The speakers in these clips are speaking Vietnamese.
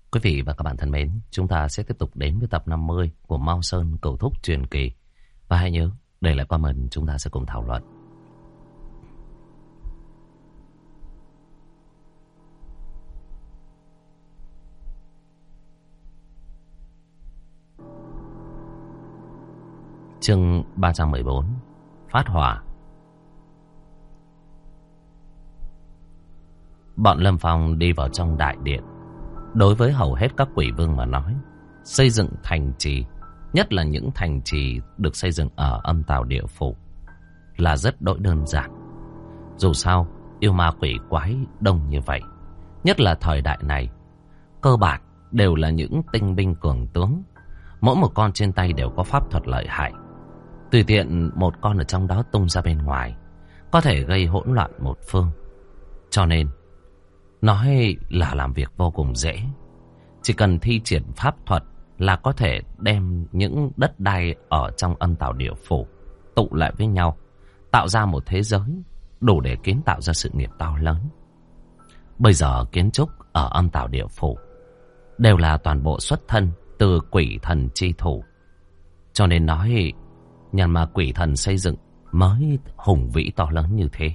Quý vị và các bạn thân mến, chúng ta sẽ tiếp tục đến với tập 50 của Mao Sơn Cửu Thúc Truyền Kỳ. Và hãy nhớ, để lại comment chúng ta sẽ cùng thảo luận. Chương 314: Phát hỏa. Bọn Lâm Phong đi vào trong đại điện. Đối với hầu hết các quỷ vương mà nói, xây dựng thành trì, nhất là những thành trì được xây dựng ở âm tào địa phủ, là rất đỗi đơn giản. Dù sao, yêu ma quỷ quái đông như vậy, nhất là thời đại này, cơ bản đều là những tinh binh cường tướng. Mỗi một con trên tay đều có pháp thuật lợi hại. Tùy tiện một con ở trong đó tung ra bên ngoài, có thể gây hỗn loạn một phương. Cho nên, nói là làm việc vô cùng dễ. Chỉ cần thi triển pháp thuật là có thể đem những đất đai ở trong âm tào địa phủ tụ lại với nhau, tạo ra một thế giới đủ để kiến tạo ra sự nghiệp to lớn. Bây giờ kiến trúc ở âm tào địa phủ đều là toàn bộ xuất thân từ quỷ thần chi thủ. Cho nên nói, nhân mà quỷ thần xây dựng mới hùng vĩ to lớn như thế.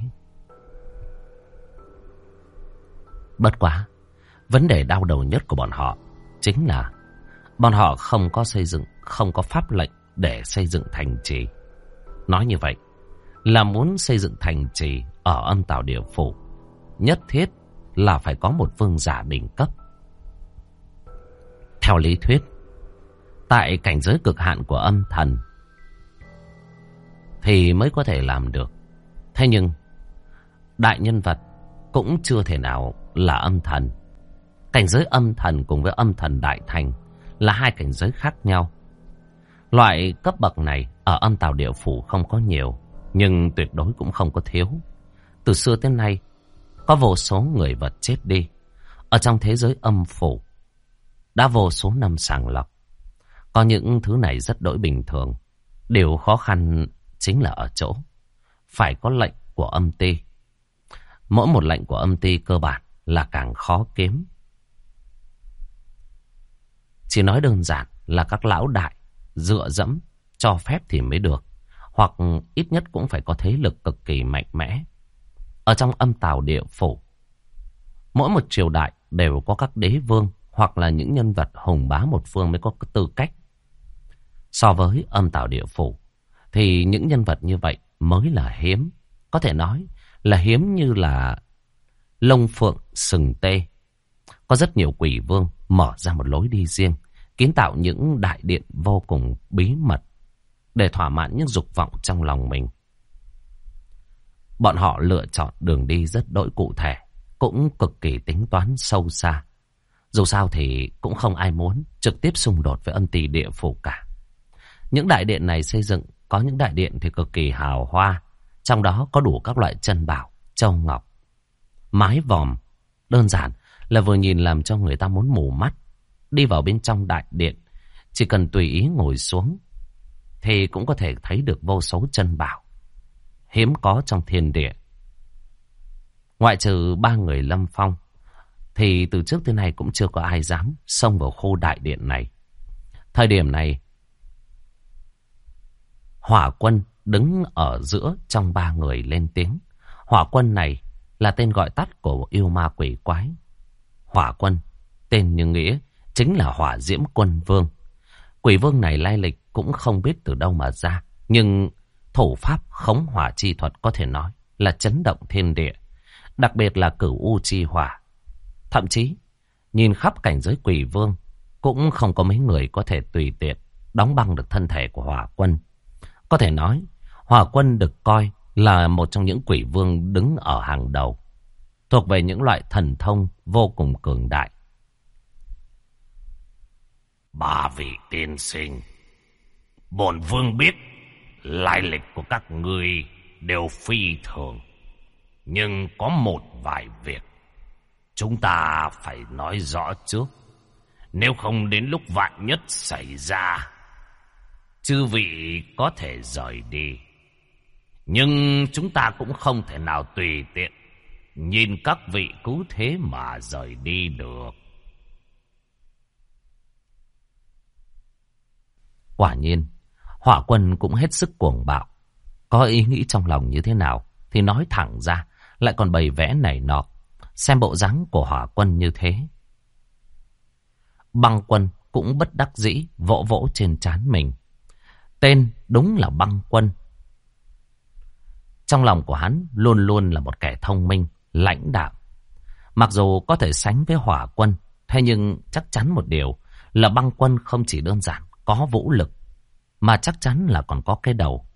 Bất quá, vấn đề đau đầu nhất của bọn họ chính là bọn họ không có xây dựng, không có pháp lệnh để xây dựng thành trì. Nói như vậy là muốn xây dựng thành trì ở âm tào địa phủ, nhất thiết là phải có một vương giả đỉnh cấp. Theo lý thuyết, tại cảnh giới cực hạn của âm thần thì mới có thể làm được. Thế nhưng đại nhân vật cũng chưa thể nào là âm thần. Cảnh giới âm thần cùng với âm thần đại thành là hai cảnh giới khác nhau. Loại cấp bậc này ở âm tào địa phủ không có nhiều, nhưng tuyệt đối cũng không có thiếu. Từ xưa tới nay, có vô số người vật chết đi ở trong thế giới âm phủ, đã vô số năm sàng lọc. Có những thứ này rất đỗi bình thường. Điều khó khăn chính là ở chỗ phải có lệnh của âm ty. Mỗi một lệnh của âm ty cơ bản là càng khó kiếm. Chỉ nói đơn giản là các lão đại dựa dẫm cho phép thì mới được, hoặc ít nhất cũng phải có thế lực cực kỳ mạnh mẽ. Ở trong âm tào địa phủ, mỗi một triều đại đều có các đế vương hoặc là những nhân vật hùng bá một phương mới có tư cách. So với âm tào địa phủ thì những nhân vật như vậy mới là hiếm. Có thể nói là hiếm như là lông phượng sừng tê. Có rất nhiều quỷ vương mở ra một lối đi riêng, kiến tạo những đại điện vô cùng bí mật để thỏa mãn những dục vọng trong lòng mình. Bọn họ lựa chọn đường đi rất đỗi cụ thể, cũng cực kỳ tính toán sâu xa. Dù sao thì cũng không ai muốn trực tiếp xung đột với âm ty địa phủ cả. Những đại điện này xây dựng, có những đại điện thì cực kỳ hào hoa, trong đó có đủ các loại chân bảo, châu ngọc, mái vòm. Đơn giản là vừa nhìn làm cho người ta muốn mù mắt. Đi vào bên trong đại điện, chỉ cần tùy ý ngồi xuống thì cũng có thể thấy được vô số chân bảo hiếm có trong thiên địa. Ngoại trừ 3 người Lâm Phong thì từ trước tới nay cũng chưa có ai dám xông vào khu đại điện này. Thời điểm này, Hỏa Quân đứng ở giữa trong 3 người lên tiếng. Hỏa Quân này là tên gọi tắt của yêu ma quỷ quái. Hỏa Quân, tên như nghĩa, chính là Hỏa Diễm Quân Vương. Quỷ vương này lai lịch cũng không biết từ đâu mà ra, nhưng thủ pháp khống hỏa chi thuật có thể nói là chấn động thiên địa, đặc biệt là Cửu U chi hỏa. Thậm chí, nhìn khắp cảnh giới quỷ vương, cũng không có mấy người có thể tùy tiện đóng băng được thân thể của Hỏa Quân. Có thể nói, Hỏa Quân được coi là một trong những quỷ vương đứng ở hàng đầu, thuộc về những loại thần thông vô cùng cường đại. 3 vị tiên sinh, bổn vương biết lai lịch của các ngươi đều phi thường, nhưng có một vài việc chúng ta phải nói rõ trước, nếu không đến lúc vạn nhất xảy ra, chư vị có thể rời đi, nhưng chúng ta cũng không thể nào tùy tiện nhìn các vị cứ thế mà rời đi được. Quả nhiên, Hỏa Quân cũng hết sức cuồng bạo. Có ý nghĩ trong lòng như thế nào thì nói thẳng ra, lại còn bày vẽ này nọ. Xem bộ dáng của Hỏa Quân như thế. Băng Quân cũng bất đắc dĩ vỗ vỗ trên trán mình. Tên đúng là Băng Quân. Trong lòng của hắn luôn luôn là một kẻ thông minh, lãnh đạm. Mặc dù có thể sánh với Hỏa Quân, thế nhưng chắc chắn một điều là Băng Quân không chỉ đơn giản có vũ lực, mà chắc chắn là còn có cái đầu.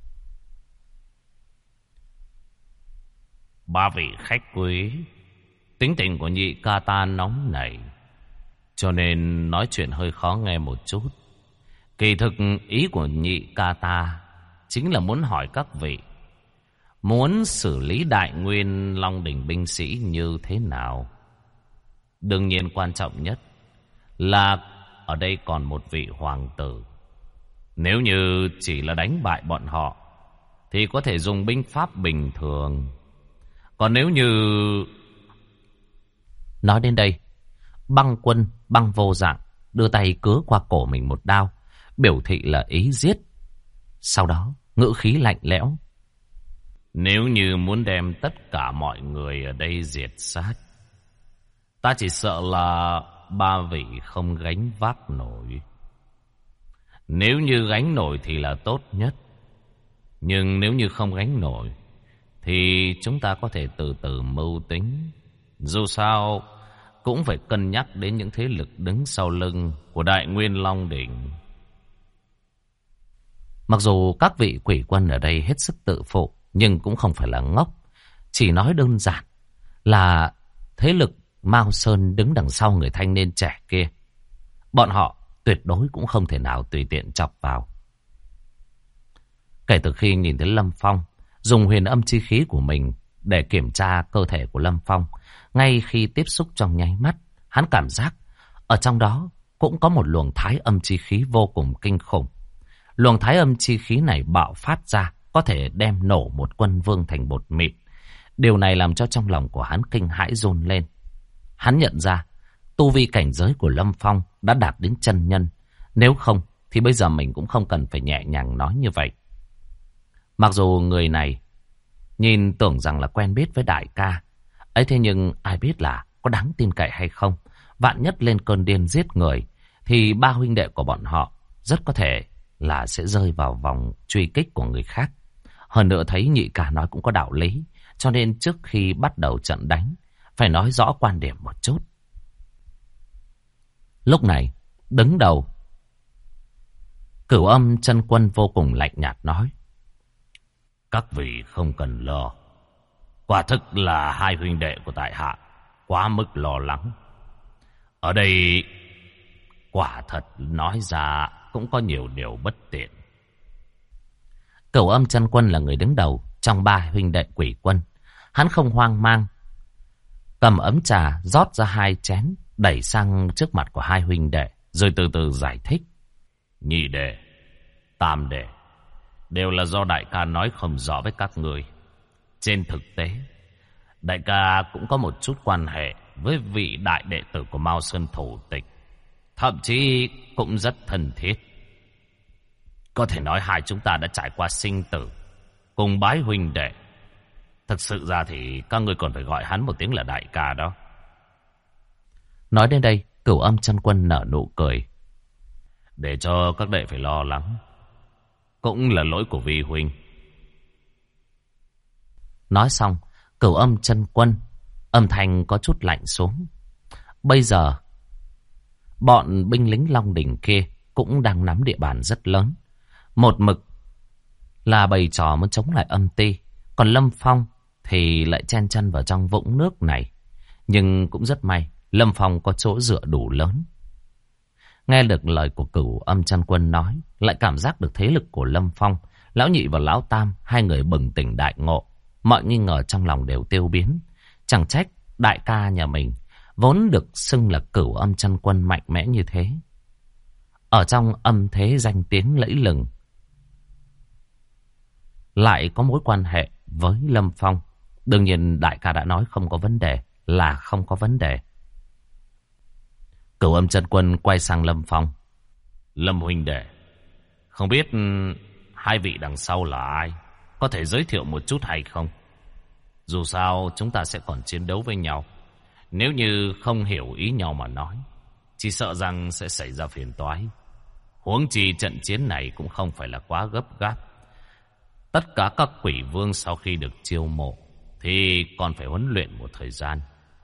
Ba vị khách quý, tính tình của nhị ca ta nóng nảy, cho nên nói chuyện hơi khó nghe một chút. Kỳ thực ý của nhị ca ta chính là muốn hỏi các vị, muốn xử lý Đại Nguyên Long Đỉnh binh sĩ như thế nào. Đương nhiên quan trọng nhất là ở đây còn một vị hoàng tử. Nếu như chỉ là đánh bại bọn họ thì có thể dùng binh pháp bình thường. Còn nếu như... Nói đến đây, Băng Quân, Băng Vô Dạng đưa tay cứa qua cổ mình một đao, biểu thị là ý giết. Sau đó, ngữ khí lạnh lẽo. Nếu như muốn đem tất cả mọi người ở đây diệt sát, ta chỉ sợ là ba vị không gánh vác nổi. Nếu như gánh nổi thì là tốt nhất. Nhưng nếu như không gánh nổi thì chúng ta có thể từ từ mưu tính. Dù sao cũng phải cân nhắc đến những thế lực đứng sau lưng của Đại Nguyên Long Đỉnh. Mặc dù các vị quỷ quân ở đây hết sức tự phụ, nhưng cũng không phải là ngốc. Chỉ nói đơn giản là thế lực Mao Sơn đứng đằng sau người thanh niên trẻ kia. Bọn họ tuyệt đối cũng không thể nào tùy tiện chọc vào. Kể từ khi nhìn thấy Lâm Phong dùng huyền âm chi khí của mình để kiểm tra cơ thể của Lâm Phong, ngay khi tiếp xúc trong nháy mắt, hắn cảm giác ở trong đó cũng có một luồng thái âm chi khí vô cùng kinh khủng. Luồng thái âm chi khí này bạo phát ra có thể đem nổ một quân vương thành bột mịn. Điều này làm cho trong lòng của hắn kinh hãi run lên. Hắn nhận ra tu vi cảnh giới của Lâm Phong đã đạt đến chân nhân. Nếu không thì bây giờ mình cũng không cần phải nhẹ nhàng nói như vậy. Mặc dù người này nhìn tưởng rằng là quen biết với đại ca ấy, thế nhưng ai biết là có đáng tin cậy hay không. Vạn nhất lên cơn điên giết người thì ba huynh đệ của bọn họ rất có thể là sẽ rơi vào vòng truy kích của người khác. Hơn nữa thấy nhị ca nói cũng có đạo lý, cho nên trước khi bắt đầu trận đánh phải nói rõ quan điểm một chút. Lúc này đứng đầu Cửu Âm Chân Quân vô cùng lạnh nhạt nói: các vị không cần lo. Quả thực là hai huynh đệ của tại hạ quá mức lo lắng. Ở đây quả thật nói ra cũng có nhiều điều bất tiện. Cửu Âm Chân Quân là người đứng đầu trong ba huynh đệ quỷ quân. Hắn không hoang mang, cầm ấm trà rót ra 2 chén đẩy sang trước mặt của hai huynh đệ, rồi từ từ giải thích: nhị đệ, tam đệ đều là do đại ca nói không rõ với các người. Trên thực tế, đại ca cũng có một chút quan hệ với vị đại đệ tử của Mao Sơn thủ tịch, thậm chí cũng rất thân thiết. Có thể nói hai chúng ta đã trải qua sinh tử, cùng bái huynh đệ. Thực sự ra thì các ngươi còn phải gọi hắn một tiếng là đại ca đó. Nói đến đây, Cửu Âm Chân Quân nở nụ cười: để cho các đệ phải lo lắng, cũng là lỗi của vi huynh. Nói xong, Cửu Âm Chân Quân âm thanh có chút lạnh xuống. Bây giờ bọn binh lính Long Đỉnh kia cũng đang nắm địa bàn rất lớn, một mực là bày trò muốn chống lại âm ti. Còn Lâm Phong thì lại chen chân vào trong vũng nước này. Nhưng cũng rất may, Lâm Phong có chỗ dựa đủ lớn. Nghe được lời của Cửu Âm Chân Quân nói, lại cảm giác được thế lực của Lâm Phong. Lão Nhị và Lão Tam, hai người bừng tỉnh đại ngộ. Mọi nghi ngờ trong lòng đều tiêu biến. Chẳng trách đại ca nhà mình vốn được xưng là Cửu Âm Chân Quân mạnh mẽ như thế. Ở trong âm thế danh tiếng lẫy lừng, lại có mối quan hệ với Lâm Phong. Đương nhiên đại ca đã nói không có vấn đề là không có vấn đề. Cửu Âm Chân Quân quay sang Lâm Phong: Lâm huynh đệ, Không biết hai vị đằng sau là ai? Có thể giới thiệu một chút hay không? Dù sao chúng ta sẽ còn chiến đấu với nhau. Nếu như không hiểu ý nhau mà nói, chỉ sợ rằng sẽ xảy ra phiền toái. Huống chi trận chiến này cũng không phải là quá gấp gáp. Tất cả các quỷ vương sau khi được chiêu mộ thì còn phải huấn luyện một thời gian.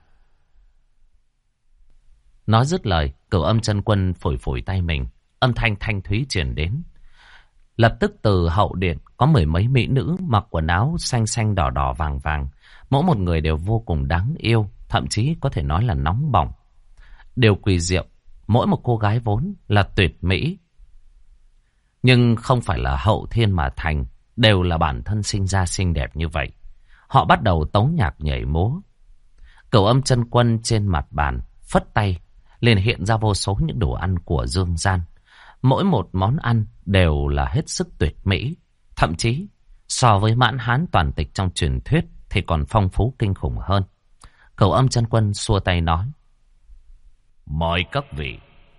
Nói dứt lời, Cửu Âm Chân Quân phủi phủi tay mình, âm thanh thanh thúy truyền đến. Lập tức từ hậu điện có mười mấy mỹ nữ mặc quần áo xanh xanh đỏ đỏ vàng vàng. Mỗi một người đều vô cùng đáng yêu, thậm chí có thể nói là nóng bỏng. Điều kỳ diệu, mỗi một cô gái vốn là tuyệt mỹ, nhưng không phải là hậu thiên mà thành, đều là bản thân sinh ra xinh đẹp như vậy. Họ bắt đầu tấu nhạc nhảy múa. Cửu Âm Chân Quân trên mặt bàn phất tay, liền hiện ra vô số những đồ ăn của dương gian. Mỗi một món ăn đều là hết sức tuyệt mỹ, thậm chí so với mãn hán toàn tịch trong truyền thuyết thì còn phong phú kinh khủng hơn. Cửu Âm Chân Quân xua tay nói: mời các vị.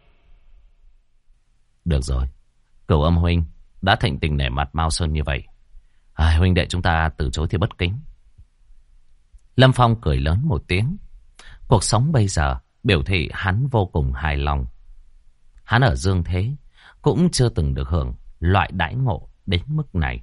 Được rồi, Cửu Âm huynh đã thịnh tình nể mặt Mao Sơn như vậy, huynh đệ chúng ta từ chối thì bất kính. Lâm Phong cười lớn một tiếng. Cuộc sống bây giờ biểu thị hắn vô cùng hài lòng. Hắn ở dương thế cũng chưa từng được hưởng loại đãi ngộ đến mức này.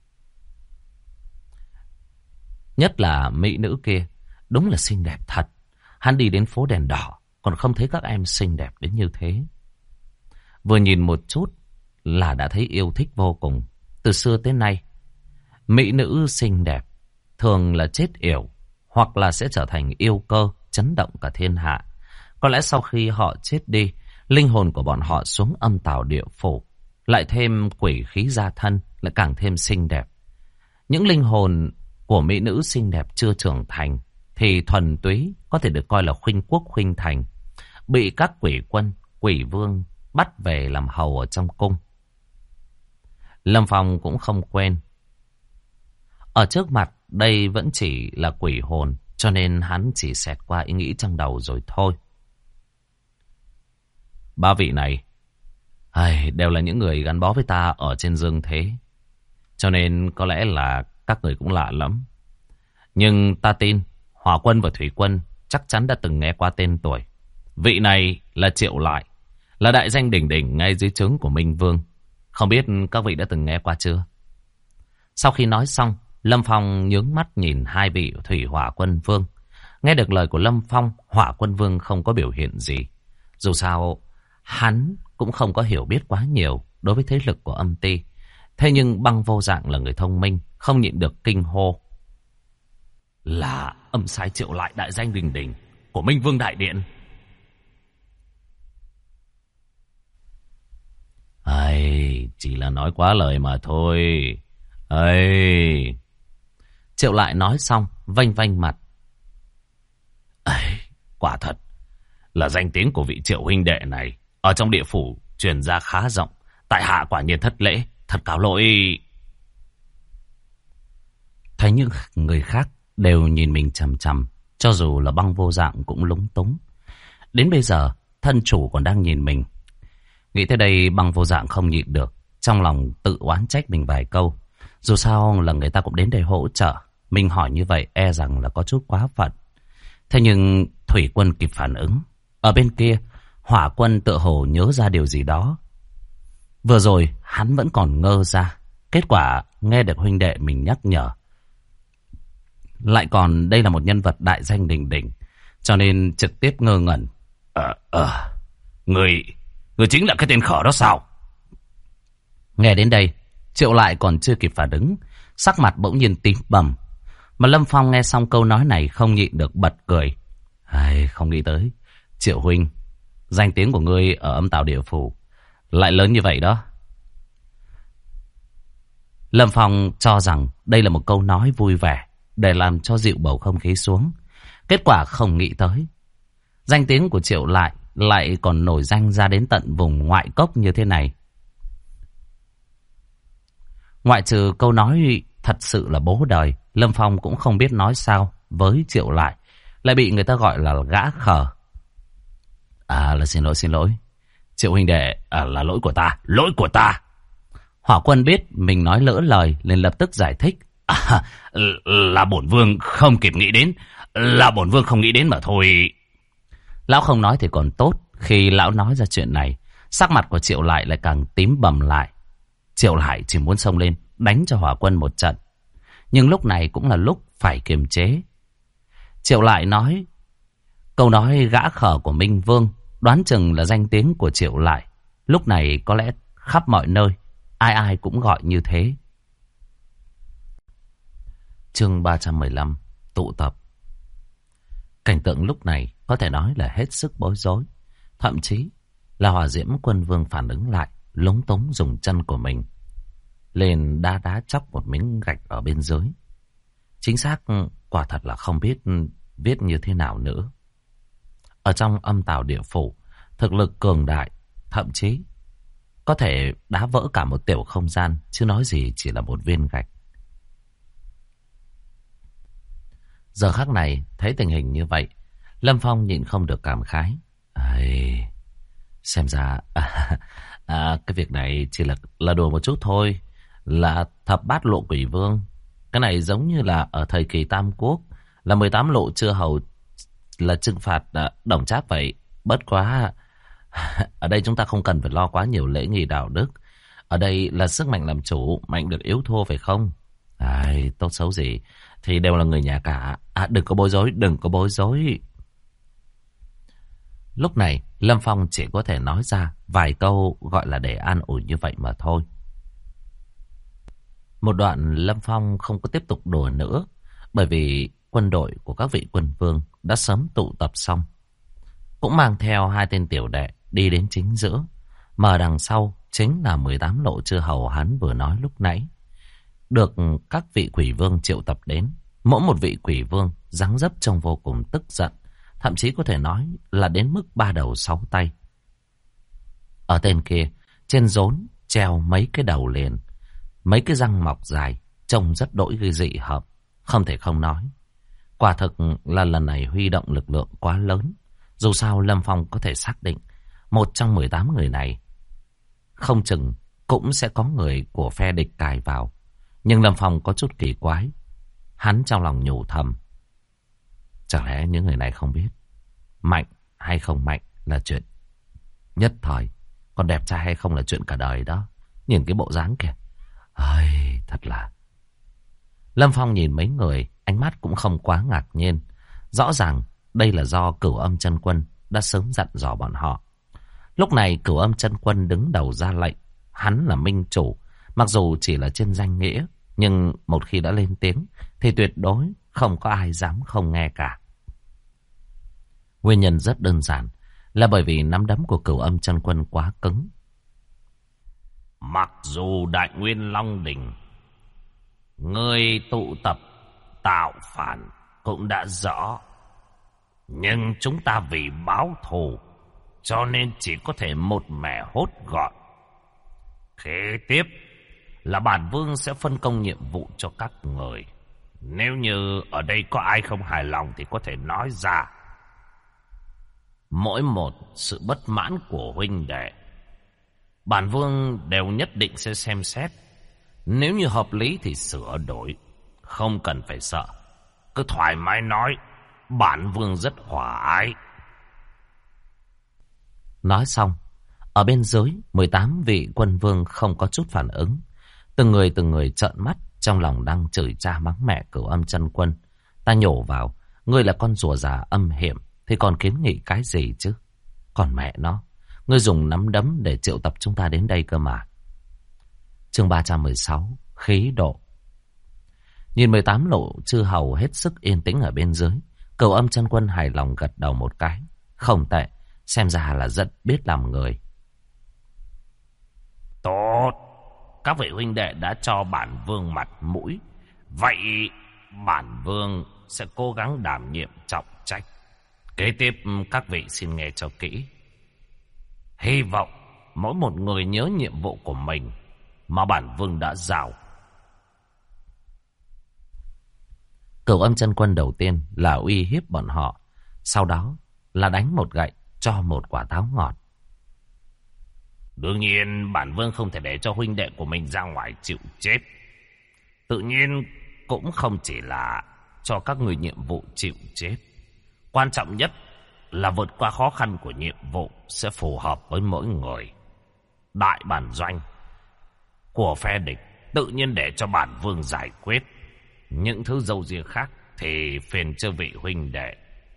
Nhất là mỹ nữ kia, đúng là xinh đẹp thật. Hắn đi đến phố đèn đỏ còn không thấy các em xinh đẹp đến như thế. Vừa nhìn một chút là đã thấy yêu thích vô cùng. Từ xưa tới nay, mỹ nữ xinh đẹp thường là chết yểu, hoặc là sẽ trở thành yêu cơ chấn động cả thiên hạ. Có lẽ sau khi họ chết đi, linh hồn của bọn họ xuống âm tào địa phủ, lại thêm quỷ khí gia thân, lại càng thêm xinh đẹp. Những linh hồn của mỹ nữ xinh đẹp chưa trưởng thành thì thuần túy có thể được coi là khuynh quốc khuynh thành, bị các quỷ quân, quỷ vương bắt về làm hầu ở trong cung. Lâm Phong cũng không quên. Ở trước mặt đây vẫn chỉ là quỷ hồn, cho nên hắn chỉ xẹt qua ý nghĩ trong đầu rồi thôi. Ba vị này đều là những người gắn bó với ta ở trên dương thế, cho nên có lẽ là các người cũng lạ lắm. Nhưng ta tin Hỏa Quân và Thủy Quân chắc chắn đã từng nghe qua tên tuổi. Vị này là Triệu Lại, là đại danh đỉnh đỉnh ngay dưới trướng của Minh Vương. Không biết các vị đã từng nghe qua chưa? Sau khi nói xong, Lâm Phong nhướng mắt nhìn hai vị Thủy Hỏa Quân Vương. Nghe được lời của Lâm Phong, Hỏa Quân Vương không có biểu hiện gì. Dù sao, hắn cũng không có hiểu biết quá nhiều đối với thế lực của âm ty. Thế nhưng Băng Vô Dạng là người thông minh, không nhịn được kinh hô: là âm sai Triệu Lại đại danh đình đình của Minh Vương Đại Điện. Chỉ là nói quá lời mà thôi. Triệu Lại nói xong vênh vênh mặt. Quả thật là danh tiếng của vị Triệu huynh đệ này ở trong địa phủ truyền ra khá rộng. Tại hạ quả nhiên thất lễ, thật cáo lỗi. Thấy những người khác đều nhìn mình chằm chằm, cho dù là Băng Vô Dạng cũng lúng túng. Đến bây giờ thân chủ còn đang nhìn mình. Nghĩ tới đây, Băng Vô Dạng không nhịn được, trong lòng tự oán trách mình vài câu. Dù sao là người ta cũng đến đây hỗ trợ, mình hỏi như vậy e rằng là có chút quá phận. Thế nhưng Thủy Quân kịp phản ứng. Ở bên kia, Hỏa Quân tựa hồ nhớ ra điều gì đó. Vừa rồi hắn vẫn còn ngơ ra, kết quả nghe được huynh đệ mình nhắc nhở. Lại còn đây là một nhân vật đại danh đỉnh đỉnh, cho nên trực tiếp ngơ ngẩn. Người chính là cái tên khở đó sao? Nghe đến đây, Triệu Lại còn chưa kịp phản ứng, sắc mặt bỗng nhiên tím bầm. Mà Lâm Phong nghe xong câu nói này không nhịn được bật cười. Không nghĩ tới, Triệu huynh, danh tiếng của ngươi ở âm tào địa phủ lại lớn như vậy đó. Lâm Phong cho rằng đây là một câu nói vui vẻ để làm cho dịu bầu không khí xuống. Kết quả không nghĩ tới, danh tiếng của Triệu lại còn nổi danh ra đến tận vùng ngoại cốc như thế này. Ngoại trừ câu nói thật sự là bố đời, Lâm Phong cũng không biết nói sao với Triệu Lại bị người ta gọi là gã khờ. Là xin lỗi. Triệu huynh đệ, là lỗi của ta. Hỏa Quân biết mình nói lỡ lời liền lập tức giải thích. Là bổn vương không kịp nghĩ đến. Là bổn vương không nghĩ đến mà thôi. Lão không nói thì còn tốt. Khi lão nói ra chuyện này, sắc mặt của Triệu Lại lại càng tím bầm lại. Triệu Lại chỉ muốn xông lên đánh cho Hỏa Quân một trận. Nhưng lúc này cũng là lúc phải kiềm chế. Triệu Lại nói, câu nói gã khờ của Minh Vương đoán chừng là danh tiếng của Triệu Lại. Lúc này có lẽ khắp mọi nơi ai ai cũng gọi như thế. Chương 315 tụ tập. Cảnh tượng lúc này có thể nói là hết sức bối rối. Thậm chí là Hỏa Diễm Quân Vương phản ứng lại, lúng túng dùng chân của mình lên đá chóc một miếng gạch ở bên dưới. Chính xác quả thật là không biết viết như thế nào nữa. Ở trong âm tào địa phủ, thực lực cường đại, thậm chí có thể đá vỡ cả một tiểu không gian, chứ nói gì chỉ là một viên gạch. Giờ khắc này, thấy tình hình như vậy, Lâm Phong nhịn không được cảm khái. Xem ra cái việc này chỉ là đùa một chút thôi. Là thập bát lộ quỷ vương. Cái này giống như là ở thời kỳ Tam Quốc, là 18 lộ chư hầu là trừng phạt Đổng Trác vậy. Bất quá ở đây chúng ta không cần phải lo quá nhiều lễ nghi đạo đức. Ở đây là sức mạnh làm chủ, mạnh được yếu thua phải không? Tốt xấu gì thì đều là người nhà cả. Đừng có bối rối, đừng có bối rối. Lúc này Lâm Phong chỉ có thể nói ra vài câu gọi là để an ủi như vậy mà thôi. Một đoạn Lâm Phong không có tiếp tục đùa nữa, bởi vì quân đội của các vị quân vương đã sớm tụ tập xong, cũng mang theo 2 tên tiểu đệ đi đến chính giữa, mà đằng sau chính là 18 lộ chư hầu hắn vừa nói lúc nãy, được các vị quỷ vương triệu tập đến. Mỗi một vị quỷ vương dáng dấp trông vô cùng tức giận, thậm chí có thể nói là đến mức 3 đầu 6 tay. Ở tên kia, trên rốn treo mấy cái đầu liền, mấy cái răng mọc dài, trông rất đỗi gây dị hợp, không thể không nói. Quả thực là lần này huy động lực lượng quá lớn. Dù sao Lâm Phong có thể xác định, một trong 18 người này không chừng cũng sẽ có người của phe địch cài vào. Nhưng Lâm Phong có chút kỳ quái. Hắn trong lòng nhủ thầm, chẳng lẽ những người này không biết mạnh hay không mạnh là chuyện nhất thời, còn đẹp trai hay không là chuyện cả đời đó. Nhìn cái bộ dáng kìa, thật là... Lâm Phong nhìn mấy người, ánh mắt cũng không quá ngạc nhiên. Rõ ràng đây là do Cửu Âm Chân Quân đã sớm dặn dò bọn họ. Lúc này Cửu Âm Chân Quân đứng đầu ra lệnh. Hắn là minh chủ, mặc dù chỉ là trên danh nghĩa, nhưng một khi đã lên tiếng thì tuyệt đối không có ai dám không nghe cả. Nguyên nhân rất đơn giản, là bởi vì nắm đấm của Cửu Âm Chân Quân quá cứng. Mặc dù Đại Nguyên Long Đỉnh người tụ tập tạo phản cũng đã rõ, nhưng chúng ta vì báo thù cho nên chỉ có thể một mẻ hốt gọn. Kế tiếp là bản vương sẽ phân công nhiệm vụ cho các người. Nếu như ở đây có ai không hài lòng thì có thể nói ra. Mỗi một sự bất mãn của huynh đệ, bản vương đều nhất định sẽ xem xét. Nếu như hợp lý thì sửa đổi, không cần phải sợ. Cứ thoải mái nói, bản vương rất hòa ái. Nói xong, ở bên dưới 18 vị quân vương không có chút phản ứng. Từng người trợn mắt, trong lòng đang chửi cha mắng mẹ Cửu Âm Chân Quân. Ta nhổ vào, ngươi là con rùa già âm hiểm thì còn kiến nghị cái gì chứ? Còn mẹ nó, ngươi dùng nắm đấm để triệu tập chúng ta đến đây cơ mà. Chương 316, khí độ. Nhìn 18 lộ chư hầu hết sức yên tĩnh ở bên dưới, Cửu Âm Chân Quân hài lòng gật đầu một cái. Không tệ, xem ra là rất biết làm người. Tốt, các vị huynh đệ đã cho bản vương mặt mũi, vậy bản vương sẽ cố gắng đảm nhiệm trọng trách. Kế tiếp các vị xin nghe cho kỹ. Hy vọng mỗi một người nhớ nhiệm vụ của mình mà bản vương đã giao. Cửu Âm Chân Quân đầu tiên là uy hiếp bọn họ, sau đó là đánh một gậy cho một quả táo ngọt. Đương nhiên bản vương không thể để cho huynh đệ của mình ra ngoài chịu chết. Tự nhiên cũng không chỉ là cho các người nhiệm vụ chịu chết. Quan trọng nhất là vượt qua khó khăn của nhiệm vụ sẽ phù hợp với mỗi người. Đại bản doanh của phe địch tự nhiên để cho bản vương giải quyết. Những thứ dâu riêng khác thì phiền chư vị huynh đệ.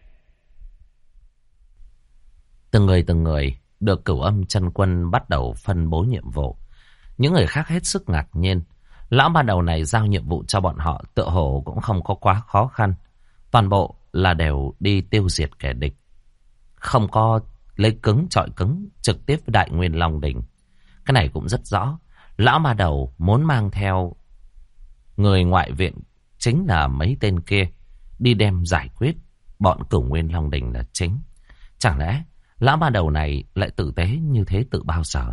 Từng người được Cửu Âm Chân Quân bắt đầu phân bố nhiệm vụ. Những người khác hết sức ngạc nhiên. Lão ban đầu này giao nhiệm vụ cho bọn họ tựa hồ cũng không có quá khó khăn. Toàn bộ là đều đi tiêu diệt kẻ địch. Không có lấy cứng chọi cứng trực tiếp với Đại Nguyên Long Đỉnh. Cái này cũng rất rõ. Lão ban đầu muốn mang theo người ngoại viện, chính là mấy tên kia, đi đem giải quyết bọn Cửu Nguyên Long Đỉnh là chính. Chẳng lẽ lão ban đầu này lại tử tế như thế từ bao giờ?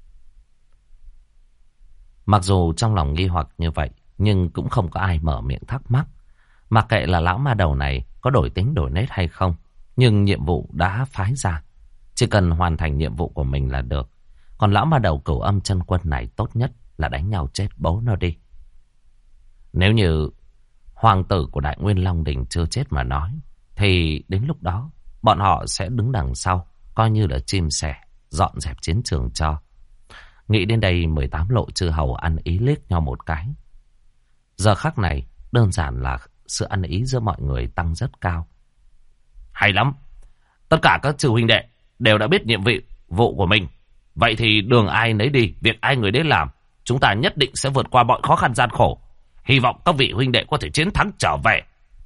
Mặc dù trong lòng nghi hoặc như vậy, nhưng cũng không có ai mở miệng thắc mắc. Mặc kệ là lão ma đầu này có đổi tính đổi nết hay không, nhưng nhiệm vụ đã phái ra, chỉ cần hoàn thành nhiệm vụ của mình là được. Còn lão ma đầu Cửu Âm Chân Quân này tốt nhất là đánh nhau chết bố nó đi. Nếu như hoàng tử của Đại Nguyên Long Đình chưa chết mà nói, thì đến lúc đó bọn họ sẽ đứng đằng sau, coi như là chim sẻ, dọn dẹp chiến trường cho. Nghĩ đến đây 18 lộ chư hầu ăn ý liếc nhau một cái. Giờ khắc này đơn giản là sự ăn ý giữa mọi người tăng rất cao. Hay lắm. Tất cả các chư huynh đệ đều đã biết nhiệm vụ của mình. Vậy thì đường ai nấy đi, việc ai người đấy làm. Chúng ta nhất định sẽ vượt qua mọi khó khăn gian khổ. Hy vọng các vị huynh đệ có thể chiến thắng trở về.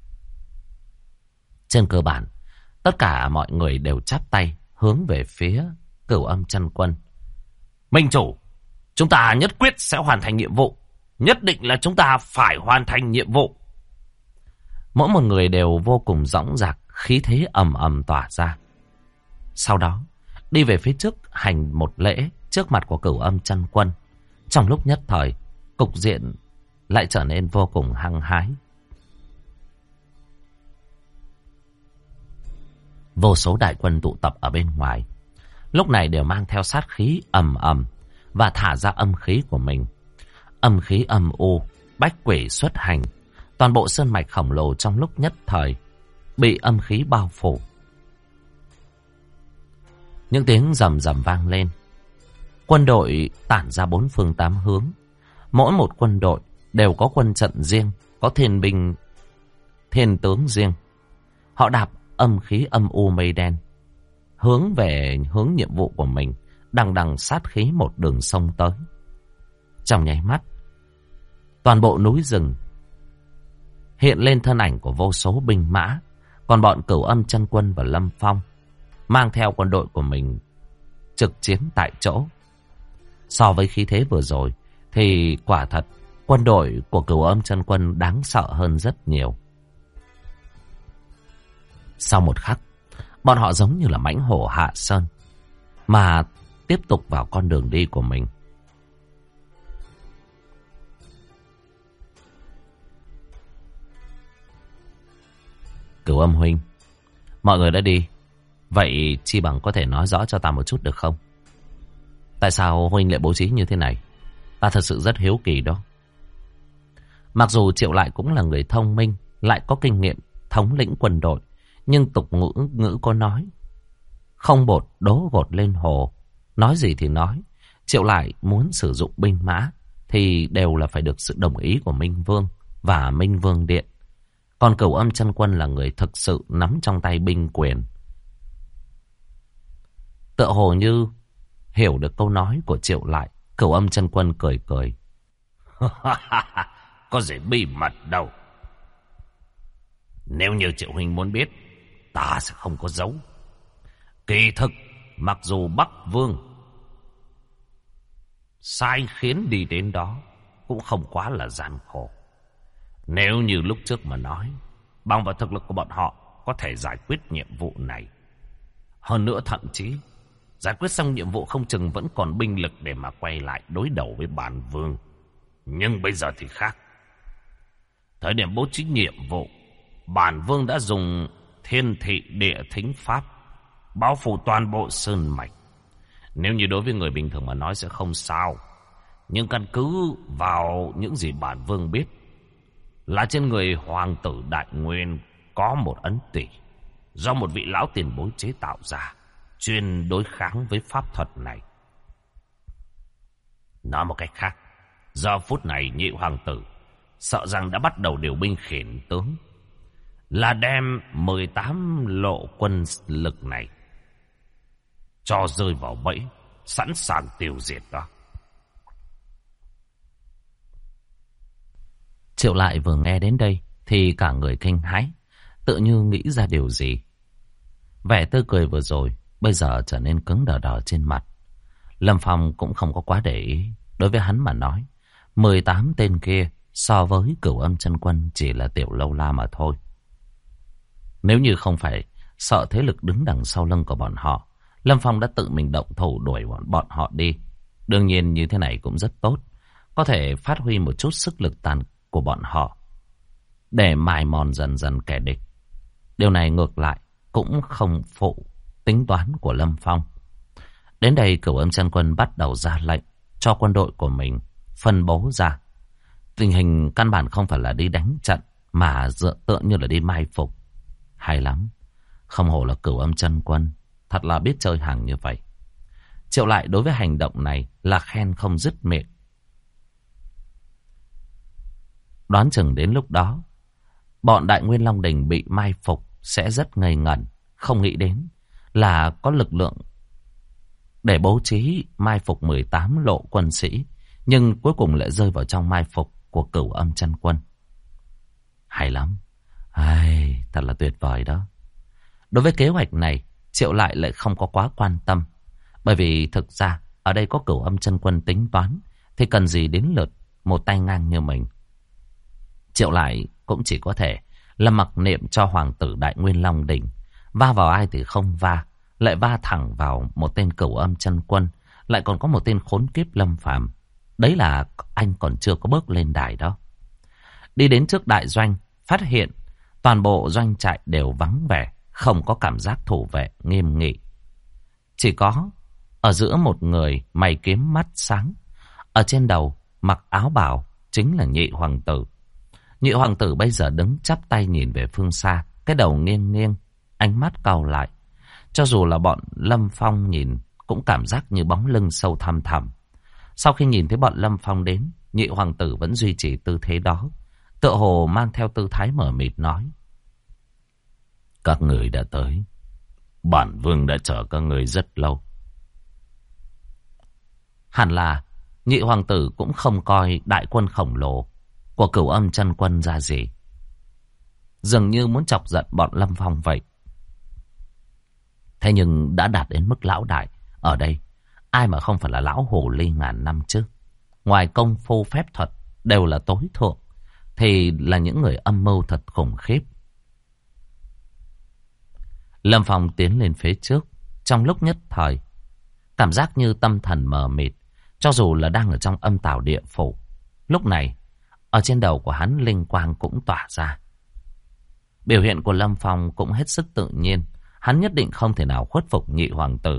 Trên cơ bản, tất cả mọi người đều chắp tay hướng về phía Cửu Âm Chân Quân. Minh chủ, chúng ta nhất quyết sẽ hoàn thành nhiệm vụ. Nhất định là chúng ta phải hoàn thành nhiệm vụ. Mỗi một người đều vô cùng dõng dạc, khí thế ầm ầm tỏa ra. Sau đó, đi về phía trước hành một lễ trước mặt của Cửu Âm Chân Quân. Trong lúc nhất thời, cục diện lại trở nên vô cùng hăng hái. Vô số đại quân tụ tập ở bên ngoài, lúc này đều mang theo sát khí ầm ầm và thả ra âm khí của mình. Âm khí âm u, bách quỷ xuất hành. Toàn bộ sơn mạch khổng lồ trong lúc nhất thời bị âm khí bao phủ. Những tiếng rầm rầm vang lên. Quân đội tản ra bốn phương tám hướng. Mỗi một quân đội đều có quân trận riêng, có thiên binh, thiên tướng riêng. Họ đạp âm khí âm u mây đen, hướng về hướng nhiệm vụ của mình, đằng đằng sát khí một đường sông tới. Trong nháy mắt, toàn bộ núi rừng hiện lên thân ảnh của vô số binh mã. Còn bọn Cửu Âm Chân Quân và Lâm Phong mang theo quân đội của mình trực chiến tại chỗ. So với khí thế vừa rồi thì quả thật quân đội của Cửu Âm Chân Quân đáng sợ hơn rất nhiều. Sau một khắc, bọn họ giống như là mãnh hổ hạ sơn mà tiếp tục vào con đường đi của mình. Cửu Âm huynh, mọi người đã đi, vậy chi bằng có thể nói rõ cho ta một chút được không? Tại sao huynh lại bố trí như thế này? Ta thật sự rất hiếu kỳ đó. Mặc dù Triệu Lại cũng là người thông minh, lại có kinh nghiệm thống lĩnh quân đội, nhưng tục ngữ có nói, không bột đố gột lên hồ. Nói gì thì nói, Triệu Lại muốn sử dụng binh mã thì đều là phải được sự đồng ý của Minh Vương và Minh Vương Điện. Còn Cửu Âm Chân Quân là người thực sự nắm trong tay binh quyền. Tựa hồ như hiểu được câu nói của Triệu Lại, Cửu Âm Chân Quân cười cười. Có gì bí mật đâu. Nếu như Triệu huynh muốn biết, ta sẽ không có giấu. Kỳ thực, mặc dù Bắc Vương sai khiến đi đến đó, cũng không quá là gian khổ. Nếu như lúc trước mà nói, bằng vào thực lực của bọn họ có thể giải quyết nhiệm vụ này. Hơn nữa thậm chí, giải quyết xong nhiệm vụ không chừng vẫn còn binh lực để mà quay lại đối đầu với bản vương. Nhưng bây giờ thì khác. Thời điểm bố trí nhiệm vụ, bản vương đã dùng thiên thị địa thính pháp bao phủ toàn bộ sơn mạch. Nếu như đối với người bình thường mà nói sẽ không sao. Nhưng căn cứ vào những gì bản vương biết là trên người hoàng tử Đại Nguyên có một ấn tỷ do một vị lão tiền bối chế tạo ra, chuyên đối kháng với pháp thuật này. Nói một cách khác, giờ phút này nhị hoàng tử sợ rằng đã bắt đầu điều binh khiển tướng, là đem 18 lộ quân lực này cho rơi vào bẫy, sẵn sàng tiêu diệt đó. Triệu Lại vừa nghe đến đây thì cả người kinh hãi, tự như nghĩ ra điều gì. Vẻ tươi cười vừa rồi bây giờ trở nên cứng đờ đờ trên mặt. Lâm Phong cũng không có quá để ý. Đối với hắn mà nói, 18 tên kia so với Cửu Âm Chân Quân chỉ là tiểu lâu la mà thôi. Nếu như không phải sợ thế lực đứng đằng sau lưng của bọn họ, Lâm Phong đã tự mình động thủ đuổi bọn họ đi. Đương nhiên như thế này cũng rất tốt, có thể phát huy một chút sức lực tàn của bọn họ để mài mòn dần dần kẻ địch. Điều này ngược lại cũng không phụ tính toán của Lâm Phong. Đến đây Cửu Âm Chân Quân bắt đầu ra lệnh cho quân đội của mình phân bố ra. Tình hình căn bản không phải là đi đánh trận, mà tựa như là đi mai phục. Hay lắm, không hổ là Cửu Âm Chân Quân, thật là biết chơi hàng như vậy. Triệu Lại đối với hành động này là khen không dứt miệng. Đoán chừng đến lúc đó bọn Đại Nguyên Long Đình bị mai phục sẽ rất ngây ngẩn, không nghĩ đến là có lực lượng để bố trí mai phục 18 lộ quân sĩ, nhưng cuối cùng lại rơi vào trong mai phục của Cửu Âm Chân Quân. Hay lắm, thật là tuyệt vời đó. Đối với kế hoạch này, Triệu lại không có quá quan tâm, bởi vì thực ra ở đây có Cửu Âm Chân Quân tính toán thì cần gì đến lượt một tay ngang như mình. Triệu lại cũng chỉ có thể là mặc niệm cho hoàng tử Đại Nguyên Long Đỉnh, va vào ai thì không va, lại va thẳng vào một tên Cửu Âm Chân Quân, lại còn có một tên khốn kiếp Lâm Phàm. Đấy là anh còn chưa có bước lên đài đó. Đi đến trước đại doanh, phát hiện toàn bộ doanh trại đều vắng vẻ, không có cảm giác thủ vệ nghiêm nghị. Chỉ có ở giữa một người mày kiếm mắt sáng, ở trên đầu mặc áo bào chính là nhị hoàng tử. Nhị hoàng tử bây giờ đứng chắp tay nhìn về phương xa, cái đầu nghiêng nghiêng, ánh mắt cau lại. Cho dù là bọn Lâm Phong nhìn cũng cảm giác như bóng lưng sâu thăm thẳm. Sau khi nhìn thấy bọn Lâm Phong đến, nhị hoàng tử vẫn duy trì tư thế đó, tựa hồ mang theo tư thái mờ mịt nói: các người đã tới, bản vương đã chờ các người rất lâu. Hẳn là nhị hoàng tử cũng không coi đại quân khổng lồ của Cửu Âm Chân Quân ra gì, dường như muốn chọc giận bọn Lâm Phong vậy. Thế nhưng đã đạt đến mức lão đại, ở đây ai mà không phải là lão hồ ly ngàn năm chứ. Ngoài công phu phép thuật đều là tối thượng, thì là những người âm mưu thật khủng khiếp. Lâm Phong tiến lên phía trước, trong lúc nhất thời cảm giác như tâm thần mờ mịt, cho dù là đang ở trong âm tào địa phủ. Lúc này ở trên đầu của hắn linh quang cũng tỏa ra. Biểu hiện của Lâm Phong cũng hết sức tự nhiên, hắn nhất định không thể nào khuất phục nhị hoàng tử.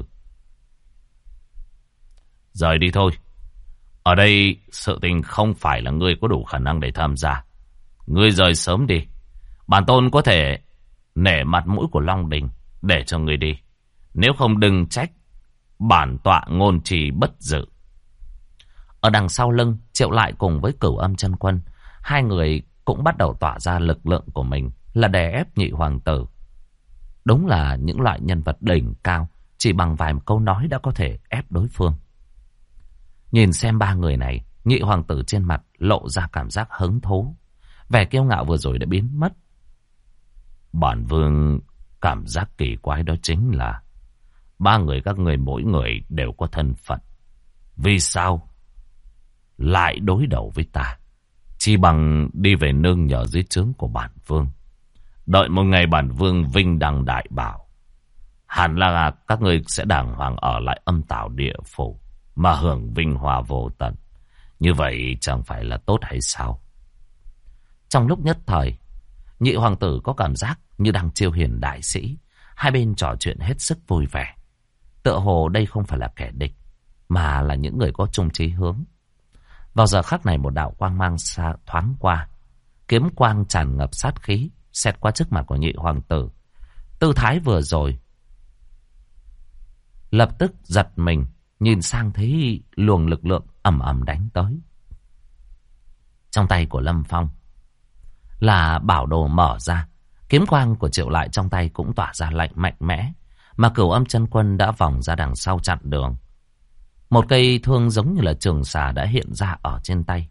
Rời đi thôi. Ở đây sự tình không phải là ngươi có đủ khả năng để tham gia. Ngươi rời sớm đi. Bản tôn có thể nể mặt mũi của Long Đình để cho ngươi đi. Nếu không đừng trách bản tọa ngôn trì bất dự. Ở đằng sau lưng, Triệu lại cùng với Cửu Âm Chân Quân, hai người cũng bắt đầu tỏa ra lực lượng của mình, là đè ép nhị hoàng tử. Đúng là những loại nhân vật đỉnh cao, chỉ bằng vài câu nói đã có thể ép đối phương. Nhìn xem ba người này, nhị hoàng tử trên mặt lộ ra cảm giác hứng thú. Vẻ kiêu ngạo vừa rồi đã biến mất. Bản vương cảm giác kỳ quái đó chính là ba người các người mỗi người đều có thân phận. Vì sao lại đối đầu với ta? Chỉ bằng đi về nương nhờ dưới trướng của bản vương. Đợi một ngày bản vương vinh đăng đại bảo, hẳn là các người sẽ đàng hoàng ở lại âm tào địa phủ mà hưởng vinh hoa vô tận. Như vậy chẳng phải là tốt hay sao? Trong lúc nhất thời, nhị hoàng tử có cảm giác như đang chiêu hiền đại sĩ. Hai bên trò chuyện hết sức vui vẻ. tựa hồ đây không phải là kẻ địch, mà là những người có chung chí hướng. Vào giờ khắc này một đạo quang mang xa thoáng qua. Kiếm quang tràn ngập sát khí, xẹt qua trước mặt của nhị hoàng tử. Tư thái vừa rồi, lập tức giật mình, nhìn sang thấy luồng lực lượng ầm ầm đánh tới. Trong tay của Lâm Phong là bảo đồ mở ra. Kiếm quang của Triệu Lại trong tay cũng tỏa ra lạnh mạnh mẽ. Mà Cửu Âm Chân Quân đã vòng ra đằng sau chặn đường. Một cây thương giống như là trường xà đã hiện ra ở trên tay.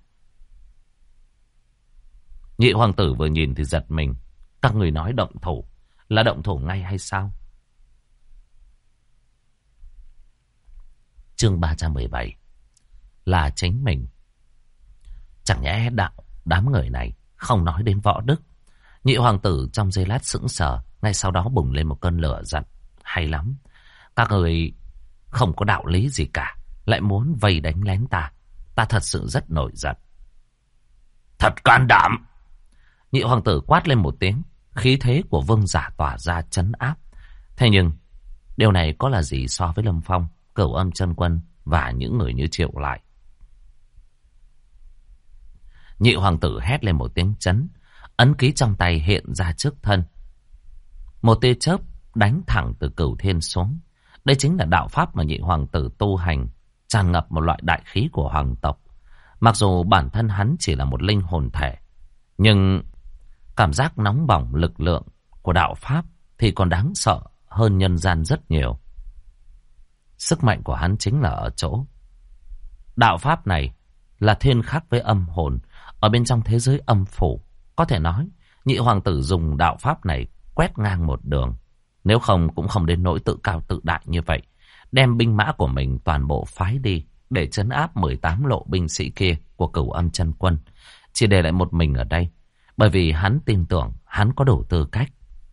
Nhị hoàng tử vừa nhìn thì giật mình. Các người nói động thủ là động thủ ngay hay sao? Chương 317 là chính mình. Chẳng nhẽ đám người này không nói đến võ đức. Nhị hoàng tử trong giây lát sững sờ, ngay sau đó bùng lên một cơn lửa giận. Hay lắm, các người không có đạo lý gì cả, lại muốn vây đánh lén ta. Ta thật sự rất nổi giận. Thật can đảm! Nhị hoàng tử quát lên một tiếng, khí thế của vương giả tỏa ra trấn áp. Thế nhưng điều này có là gì so với Lâm Phong, Cửu Âm Chân Quân và những người như Triệu Lại? Nhị hoàng tử hét lên một tiếng chấn, ấn ký trong tay hiện ra trước thân. Một tia chớp đánh thẳng từ cửu thiên xuống. Đây chính là đạo pháp mà nhị hoàng tử tu hành, tràn ngập một loại đại khí của hoàng tộc. Mặc dù bản thân hắn chỉ là một linh hồn thể, nhưng cảm giác nóng bỏng lực lượng của đạo pháp thì còn đáng sợ hơn nhân gian rất nhiều. Sức mạnh của hắn chính là ở chỗ đạo pháp này là thiên khắc với âm hồn. Ở bên trong thế giới âm phủ, có thể nói nhị hoàng tử dùng đạo pháp này quét ngang một đường. Nếu không cũng không đến nỗi tự cao tự đại như vậy, đem binh mã của mình toàn bộ phái đi để trấn áp 18 lộ binh sĩ kia của Cửu Âm Chân Quân, chỉ để lại một mình ở đây, bởi vì hắn tin tưởng hắn có đủ tư cách.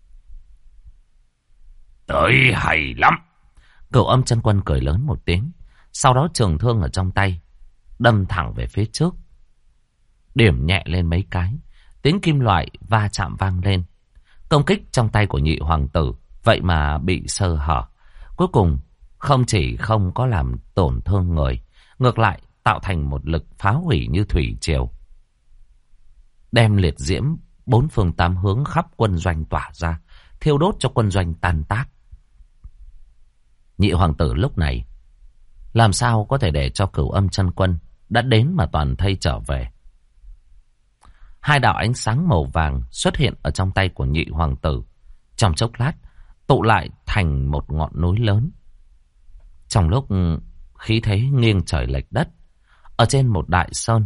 Tới hay lắm! Cửu Âm Chân Quân cười lớn một tiếng, sau đó trường thương ở trong tay đâm thẳng về phía trước, điểm nhẹ lên mấy cái, tiếng kim loại va chạm vang lên. Công kích trong tay của nhị hoàng tử vậy mà bị sơ hở, cuối cùng không chỉ không có làm tổn thương người, ngược lại tạo thành một lực phá hủy như thủy triều, đem liệt diễm bốn phương tám hướng khắp quân doanh tỏa ra, thiêu đốt cho quân doanh tan tác. Nhị hoàng tử lúc này làm sao có thể để cho Cửu Âm Chân Quân đã đến mà toàn thây trở về. Hai đạo ánh sáng màu vàng xuất hiện ở trong tay của nhị hoàng tử, trong chốc lát tụ lại thành một ngọn núi lớn. Trong lúc khí thế nghiêng trời lệch đất, ở trên một đại sơn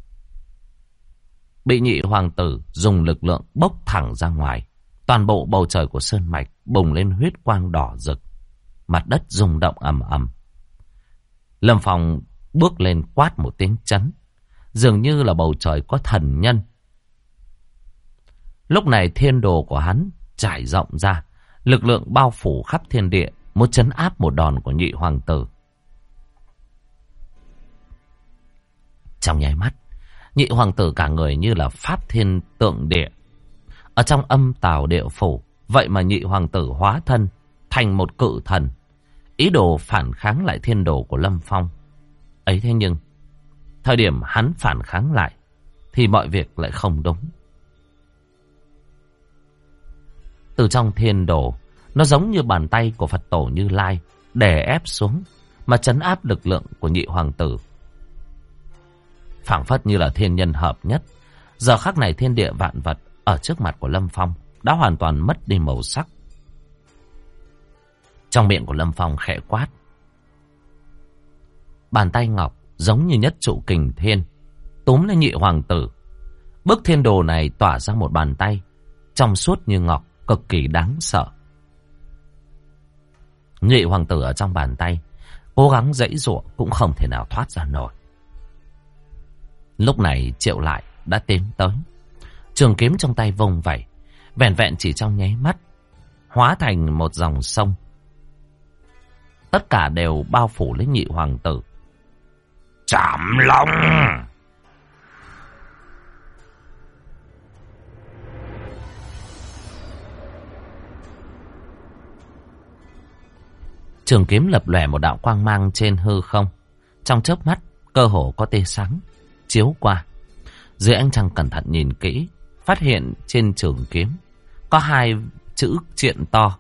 bị nhị hoàng tử dùng lực lượng bốc thẳng ra ngoài. Toàn bộ bầu trời của sơn mạch bùng lên huyết quang đỏ rực, mặt đất rung động ầm ầm. Lâm Phong bước lên quát một tiếng chấn, dường như là bầu trời có thần nhân. Lúc này thiên đồ của hắn trải rộng ra, lực lượng bao phủ khắp thiên địa, muốn trấn áp một đòn của nhị hoàng tử. Trong nháy mắt, nhị hoàng tử cả người như là pháp thiên tượng địa. Ở trong âm tào địa phủ, vậy mà nhị hoàng tử hóa thân thành một cự thần, ý đồ phản kháng lại thiên đồ của Lâm Phong. Ấy thế nhưng, thời điểm hắn phản kháng lại, thì mọi việc lại không đúng. Từ trong thiên đồ, nó giống như bàn tay của Phật tổ Như Lai đè ép xuống, mà trấn áp lực lượng của nhị hoàng tử. Phảng phất như là thiên nhân hợp nhất. Giờ khắc này thiên địa vạn vật ở trước mặt của Lâm Phong đã hoàn toàn mất đi màu sắc. Trong miệng của Lâm Phong khẽ quát. Bàn tay ngọc giống như nhất trụ kình thiên túm lên nhị hoàng tử. Bức thiên đồ này tỏa ra một bàn tay trong suốt như ngọc, cực kỳ đáng sợ. Nhị hoàng tử ở trong bàn tay cố gắng giãy giụa cũng không thể nào thoát ra nổi. Lúc này Triệu Lại đã tiến tới, trường kiếm trong tay vung vẩy, vẻn vẹn chỉ trong nháy mắt hóa thành một dòng sông. Tất cả đều bao phủ lấy nhị hoàng tử. Chạm long! Trường kiếm lập lòe một đạo quang mang trên hư không. Trong chớp mắt, cơ hồ có tia sáng chiếu qua. Dưới ánh trăng cẩn thận nhìn kỹ, phát hiện trên trường kiếm có hai chữ triện to: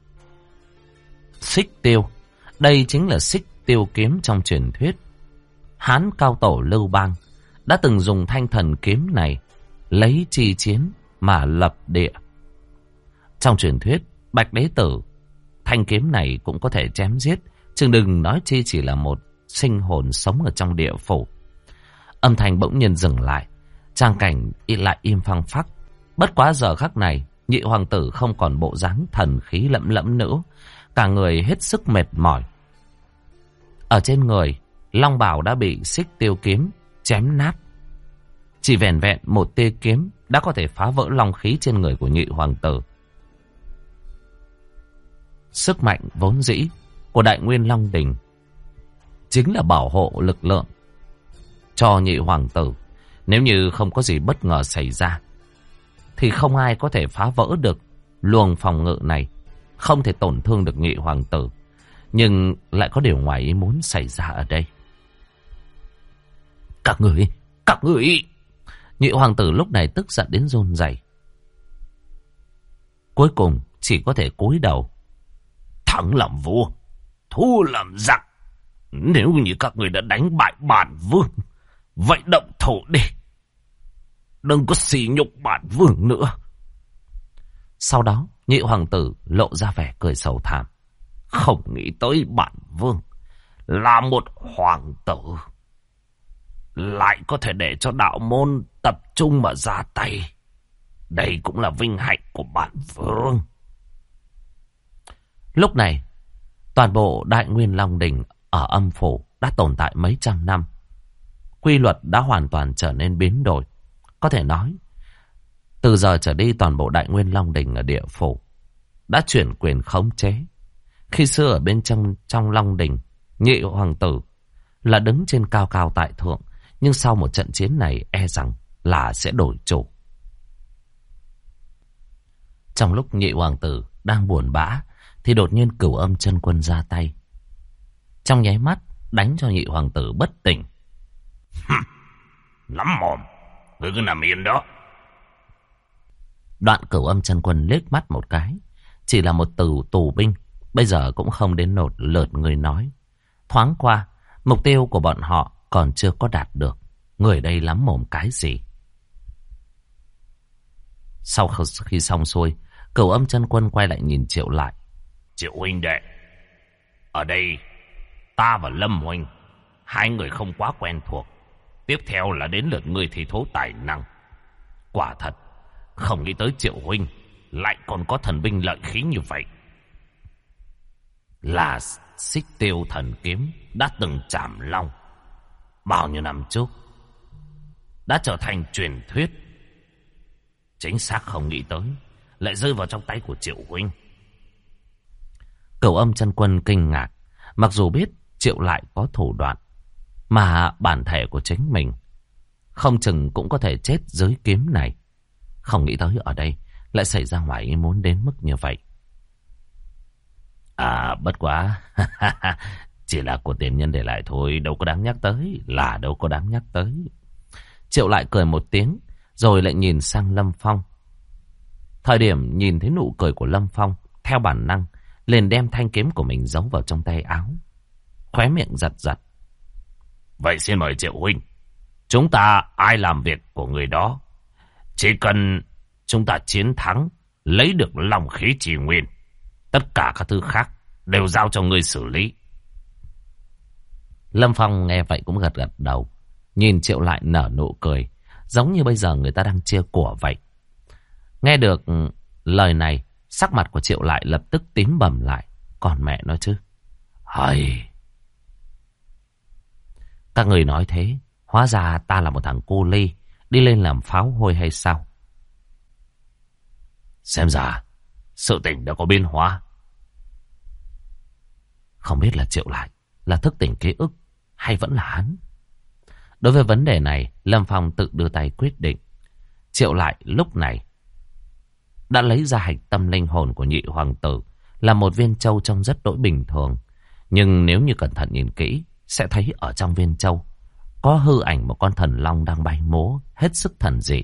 Xích Tiêu. Đây chính là Xích Tiêu kiếm trong truyền thuyết. Hán cao tổ Lưu Bang đã từng dùng thanh thần kiếm này lấy chi chiến mà lập địa. Trong truyền thuyết, Bạch Đế Tử, thanh kiếm này cũng có thể chém giết, chừng đừng nói chi chỉ là một sinh hồn sống ở trong địa phủ. Âm thanh bỗng nhiên dừng lại, trang cảnh lại im phăng phắc. Bất quá giờ khắc này, Nhị hoàng tử không còn bộ dáng thần khí lẫm lẫm nữa, cả người hết sức mệt mỏi. Ở trên người, long bào đã bị Xích Tiêu kiếm chém nát. Chỉ vẻn vẹn một tia kiếm đã có thể phá vỡ long khí trên người của Nhị hoàng tử. Sức mạnh vốn dĩ của Đại Nguyên Long Đình chính là bảo hộ lực lượng cho Nhị hoàng tử. Nếu như không có gì bất ngờ xảy ra thì không ai có thể phá vỡ được luồng phòng ngự này, không thể tổn thương được Nhị hoàng tử. Nhưng lại có điều ngoài ý muốn xảy ra ở đây. Các người! Nhị hoàng tử lúc này tức giận đến run rẩy, cuối cùng chỉ có thể cúi đầu. Thắng làm vua, thua làm giặc. Nếu như các người đã đánh bại bản vương, vậy động thủ đi, đừng có sỉ nhục bản vương nữa. Sau đó Nhị hoàng tử lộ ra vẻ cười sầu thảm. Không nghĩ tới bản vương là một hoàng tử lại có thể để cho đạo môn tập trung mà ra tay. Đây cũng là vinh hạnh của bản vương. Lúc này, toàn bộ Đại Nguyên Long Đình ở âm phủ đã tồn tại mấy trăm năm. Quy luật đã hoàn toàn trở nên biến đổi. Có thể nói, từ giờ trở đi toàn bộ Đại Nguyên Long Đình ở địa phủ đã chuyển quyền khống chế. Khi xưa ở bên trong Long Đình, Nhị hoàng tử là đứng trên cao cao tại thượng, nhưng sau một trận chiến này e rằng là sẽ đổi chủ. Trong lúc Nhị hoàng tử đang buồn bã thì đột nhiên Cửu Âm Chân Quân ra tay, trong nháy mắt đánh cho Nhị hoàng tử bất tỉnh. Lắm mồm, ngươi cứ nằm yên đó. Đoạn Cửu Âm Chân Quân liếc mắt một cái, chỉ là một tù binh, bây giờ cũng không đến nột lượt người nói. Thoáng qua, mục tiêu của bọn họ còn chưa có đạt được. Người đây lắm mồm cái gì? Sau khi xong xuôi, Cửu Âm Chân Quân quay lại nhìn Triệu Lại. Triệu huynh đệ, ở đây ta và Lâm huynh, hai người không quá quen thuộc. Tiếp theo là đến lượt ngươi thi thố tài năng. Quả thật, không nghĩ tới Triệu huynh lại còn có thần binh lợi khí như vậy. Là Xích Tiêu thần kiếm đã từng chạm long bao nhiêu năm trước, đã trở thành truyền thuyết. Chính xác không nghĩ tới lại rơi vào trong tay của Triệu huynh. Cửu Âm Chân Quân kinh ngạc, mặc dù biết Triệu Lại có thủ đoạn, mà bản thể của chính mình không chừng cũng có thể chết dưới kiếm này. Không nghĩ tới ở đây lại xảy ra ngoài ý muốn đến mức như vậy. À, bất quá chỉ là của tiền nhân để lại thôi, đâu có đáng nhắc tới, đâu có đáng nhắc tới. Triệu Lại cười một tiếng, rồi lại nhìn sang Lâm Phong. Thời điểm nhìn thấy nụ cười của Lâm Phong, theo bản năng liền đem thanh kiếm của mình giấu vào trong tay áo, khóe miệng giật giật. Vậy xin mời Triệu huynh, chúng ta ai làm việc của người đó, chỉ cần chúng ta chiến thắng, lấy được long khí trì nguyên, tất cả các thứ khác đều giao cho ngươi xử lý. Lâm Phong nghe vậy cũng gật gật đầu, nhìn Triệu Lại nở nụ cười, giống như bây giờ người ta đang chia của vậy. Nghe được lời này, sắc mặt của Triệu Lại lập tức tím bầm lại. Còn mẹ nó chứ. Hay. Các người nói thế, hóa ra ta là một thằng cô ly, đi lên làm pháo hôi hay sao? Xem ra sự tình đã có biến hóa. Không biết là Triệu Lại là thức tỉnh ký ức hay vẫn là hắn? Đối với vấn đề này, Lâm Phong tự đưa tay quyết định. Triệu Lại lúc này đã lấy ra hạch tâm linh hồn của Nhị hoàng tử, là một viên châu trông rất đỗi bình thường, Nhưng nếu như cẩn thận nhìn kỹ, sẽ thấy ở trong viên châu có hư ảnh một con thần long đang bay múa, hết sức thần dị.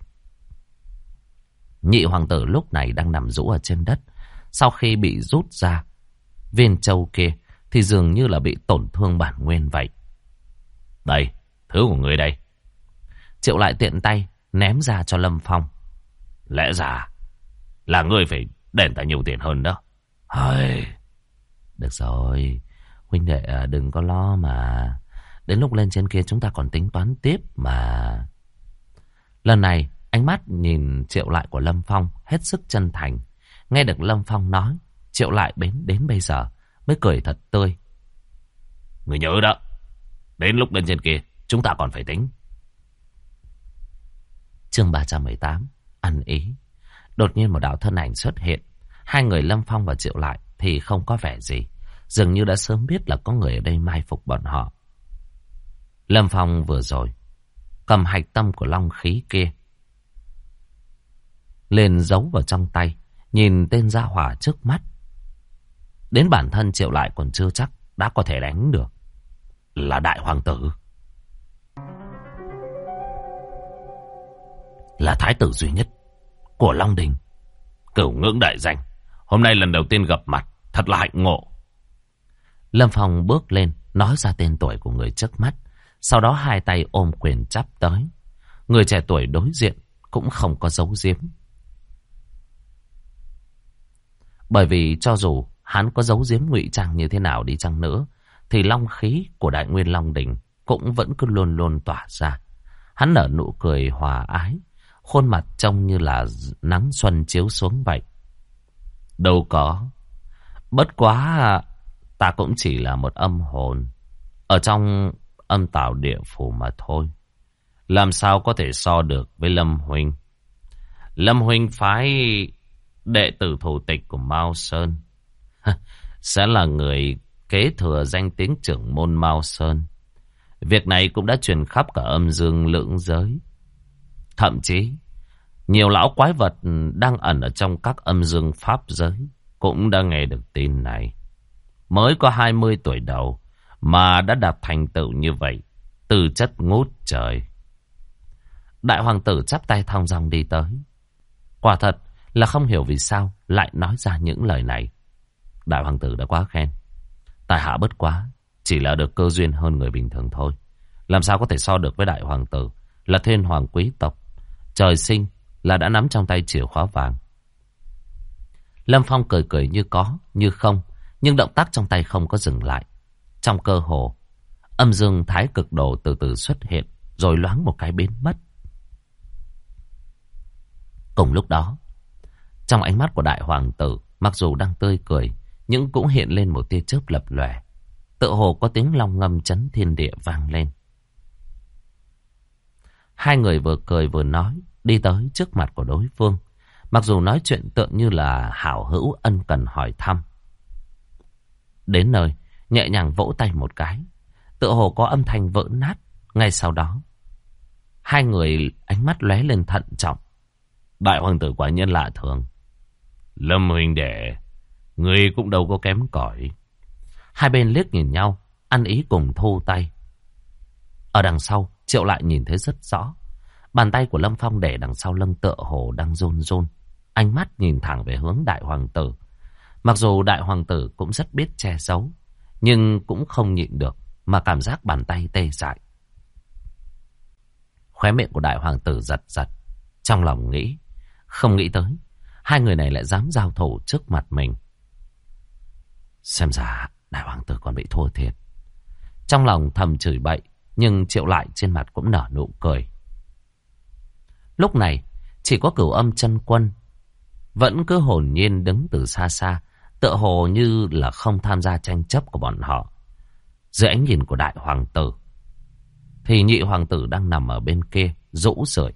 Nhị hoàng tử lúc này đang nằm rũ ở trên đất. Sau khi bị rút ra viên châu kia thì dường như là bị tổn thương bản nguyên vậy. Đây, thứ của người đây. Triệu lại tiện tay ném ra cho Lâm Phong. Lẽ ra là ngươi phải đền ta nhiều tiền hơn đó. Hơi... Được rồi, huynh đệ đừng có lo mà. Đến lúc lên trên kia chúng ta còn tính toán tiếp mà. Lần này ánh mắt nhìn Triệu lại của Lâm Phong hết sức chân thành. Nghe được Lâm Phong nói, Triệu lại đến bây giờ mới cười thật tươi. Người nhớ đó, đến lúc lên trên kia chúng ta còn phải tính. Chương 318, ăn ý. Đột nhiên một đạo thân ảnh xuất hiện. Hai người Lâm Phong và Triệu lại thì không có vẻ gì, dường như đã sớm biết là có người ở đây mai phục bọn họ. Lâm Phong vừa rồi cầm hạch tâm của long khí kia lên giấu vào trong tay, nhìn tên gia hỏa trước mắt. Đến bản thân Triệu lại còn chưa chắc đã có thể đánh được. Là đại hoàng tử, là thái tử duy nhất của Long Đình, Cửu Ngưỡng đại danh. Hôm nay lần đầu tiên gặp mặt, thật là hạnh ngộ. Lâm Phong bước lên, nói ra tên tuổi của người trước mắt. Sau đó hai tay ôm quyền chắp tới. Người trẻ tuổi đối diện cũng không có giấu giếm. Bởi vì cho dù hắn có giấu giếm ngụy trang như thế nào đi chăng nữa, thì long khí của Đại Nguyên Long Đình cũng vẫn cứ luôn luôn tỏa ra. Hắn nở nụ cười hòa ái, khuôn mặt trông như là nắng xuân chiếu xuống vậy. Đâu có, bất quá ta cũng chỉ là một âm hồn ở trong âm tào địa phủ mà thôi. Làm sao có thể so được với Lâm huynh. Lâm huynh phái đệ tử thủ tịch của Mao Sơn sẽ là người kế thừa danh tiếng trưởng môn Mao Sơn. Việc này cũng đã truyền khắp cả âm dương lưỡng giới. Thậm chí nhiều lão quái vật đang ẩn ở trong các âm dương pháp giới cũng đã nghe được tin này. Mới có 20 tuổi đầu mà đã đạt thành tựu như vậy, tư chất ngút trời. Đại hoàng tử chắp tay thong dong đi tới. Quả thật là không hiểu vì sao lại nói ra những lời này. Đại hoàng tử đã quá khen. Tại hạ bất quá chỉ là được cơ duyên hơn người bình thường thôi. Làm sao có thể so được với đại hoàng tử, là thiên hoàng quý tộc, trời sinh là đã nắm trong tay chìa khóa vàng. Lâm Phong cười cười như có như không, nhưng động tác trong tay không có dừng lại. Trong cơ hồ, âm dương thái cực đồ từ từ xuất hiện, rồi loáng một cái biến mất. Cùng lúc đó, trong ánh mắt của đại hoàng tử, mặc dù đang tươi cười, nhưng cũng hiện lên một tia chớp lập lòe. Tựa hồ có tiếng long ngâm chấn thiên địa vang lên. Hai người vừa cười vừa nói, đi tới trước mặt của đối phương. Mặc dù nói chuyện tựa như là hảo hữu ân cần hỏi thăm. Đến nơi, nhẹ nhàng vỗ tay một cái, tựa hồ có âm thanh vỡ nát. Ngay sau đó, hai người ánh mắt lóe lên thận trọng. Đại hoàng tử quả nhiên lạ thường. Lâm huynh đệ, người cũng đâu có kém cỏi. Hai bên liếc nhìn nhau, ăn ý cùng thu tay. Ở đằng sau, Triệu lại nhìn thấy rất rõ. Bàn tay của Lâm Phong để đằng sau lưng tựa hồ đang run run. Ánh mắt nhìn thẳng về hướng đại hoàng tử. Mặc dù đại hoàng tử cũng rất biết che giấu, nhưng cũng không nhịn được mà cảm giác bàn tay tê dại. Khóe miệng của đại hoàng tử giật giật. Trong lòng nghĩ, không nghĩ tới hai người này lại dám giao thủ trước mặt mình. Xem ra đại hoàng tử còn bị thua thiệt. Trong lòng thầm chửi bậy, nhưng Triệu lại trên mặt cũng nở nụ cười. Lúc này chỉ có Cửu Âm Chân Quân vẫn cứ hồn nhiên đứng từ xa xa, tựa hồ như là không tham gia tranh chấp của bọn họ. Dưới ánh nhìn của đại hoàng tử thì nhị hoàng tử đang nằm ở bên kia rũ rượi.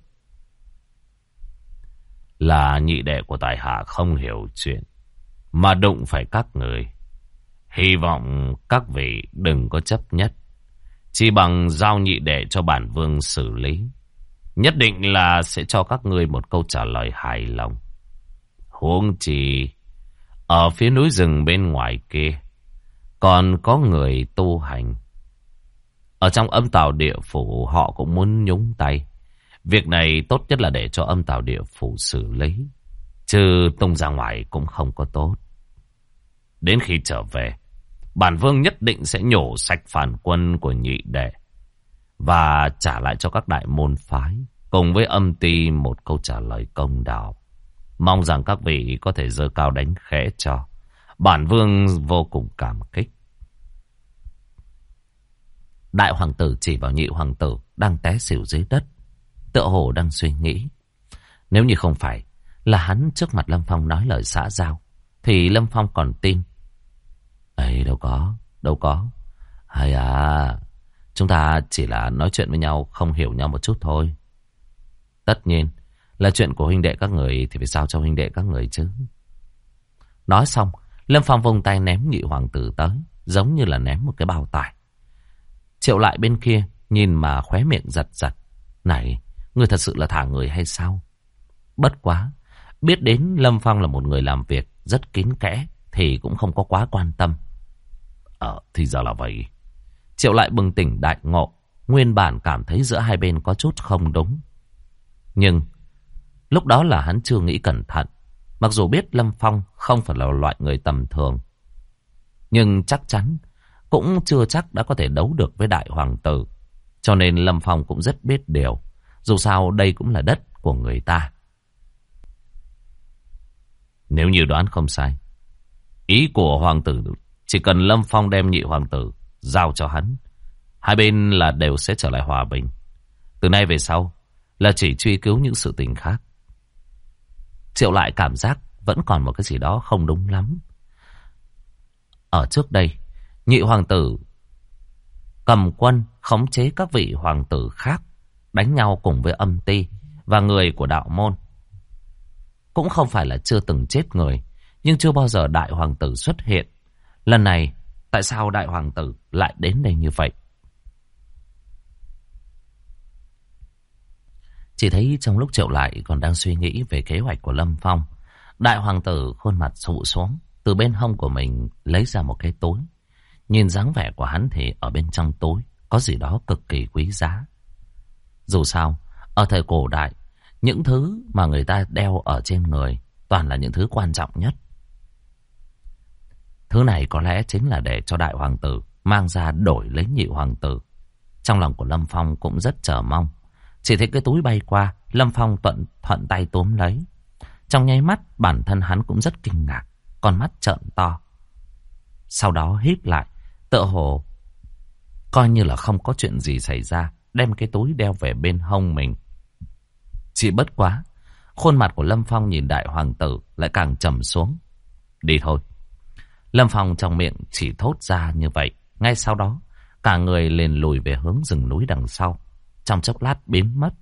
Là nhị đệ của tại hạ không hiểu chuyện mà đụng phải các người. Hy vọng các vị đừng có chấp nhất, chỉ bằng giao nhị đệ cho bản vương xử lý. Nhất định là sẽ cho các ngươi một câu trả lời hài lòng. Huống chi ở phía núi rừng bên ngoài kia Còn có người tu hành ở trong âm tào địa phủ, họ cũng muốn nhúng tay. Việc này tốt nhất là để cho âm tào địa phủ xử lý, chứ tung ra ngoài cũng không có tốt. Đến khi trở về, bản vương nhất định sẽ nhổ sạch phản quân của nhị đệ và trả lại cho các đại môn phái cùng với âm ty một câu trả lời công đạo. Mong rằng các vị có thể giơ cao đánh khẽ cho. Bản vương vô cùng cảm kích. Đại hoàng tử chỉ vào nhị hoàng tử đang té xỉu dưới đất, tựa hồ đang suy nghĩ. Nếu như không phải là hắn trước mặt Lâm Phong nói lời xã giao, thì Lâm Phong còn tin. Ấy đâu có. Hay à, chúng ta chỉ là nói chuyện với nhau, không hiểu nhau một chút thôi. Tất nhiên là chuyện của huynh đệ các người thì phải giao cho huynh đệ các người chứ. Nói xong, Lâm Phong vung tay ném nhị hoàng tử tới, giống như là ném một cái bao tải. Triệu Lại bên kia nhìn mà khóe miệng giật giật. Này, ngươi thật sự là thả người hay sao? Bất quá, biết đến Lâm Phong là một người làm việc rất kín kẽ thì cũng không có quá quan tâm. Thì ra là vậy. Triệu Lại bừng tỉnh đại ngộ, nguyên bản cảm thấy giữa hai bên có chút không đúng. Nhưng lúc đó là hắn chưa nghĩ cẩn thận. Mặc dù biết Lâm Phong không phải là loại người tầm thường, nhưng chắc chắn cũng chưa chắc đã có thể đấu được với đại hoàng tử. Cho nên Lâm Phong cũng rất biết điều. Dù sao đây cũng là đất của người ta. Nếu như đoán không sai, ý của hoàng tử chỉ cần Lâm Phong đem nhị hoàng tử giao cho hắn, hai bên là đều sẽ trở lại hòa bình. Từ nay về sau là chỉ truy cứu những sự tình khác. Triệu Lại cảm giác vẫn còn một cái gì đó không đúng lắm. Ở trước đây, nhị hoàng tử cầm quân khống chế các vị hoàng tử khác, đánh nhau cùng với âm ty và người của đạo môn. Cũng không phải là chưa từng chết người, nhưng chưa bao giờ đại hoàng tử xuất hiện. Lần này, tại sao đại hoàng tử lại đến đây như vậy? Chỉ thấy trong lúc Triệu Lại còn đang suy nghĩ về kế hoạch của Lâm Phong, đại hoàng tử khuôn mặt sụ xuống, từ bên hông của mình lấy ra một cái túi. Nhìn dáng vẻ của hắn thì ở bên trong túi có gì đó cực kỳ quý giá. Dù sao, ở thời cổ đại, những thứ mà người ta đeo ở trên người toàn là những thứ quan trọng nhất. Thứ này có lẽ chính là để cho đại hoàng tử mang ra đổi lấy nhị hoàng tử. Trong lòng của Lâm Phong cũng rất chờ mong. Chỉ thấy cái túi bay qua, Lâm Phong thuận tay túm lấy. Trong nháy mắt, bản thân hắn cũng rất kinh ngạc, con mắt trợn to. Sau đó híp lại, tựa hồ coi như là không có chuyện gì xảy ra, đem cái túi đeo về bên hông mình. Chỉ bất quá, khuôn mặt của Lâm Phong nhìn đại hoàng tử lại càng trầm xuống. Đi thôi. Lâm Phong trong miệng chỉ thốt ra như vậy. Ngay sau đó, cả người liền lùi về hướng rừng núi đằng sau. Trong chốc lát biến mất.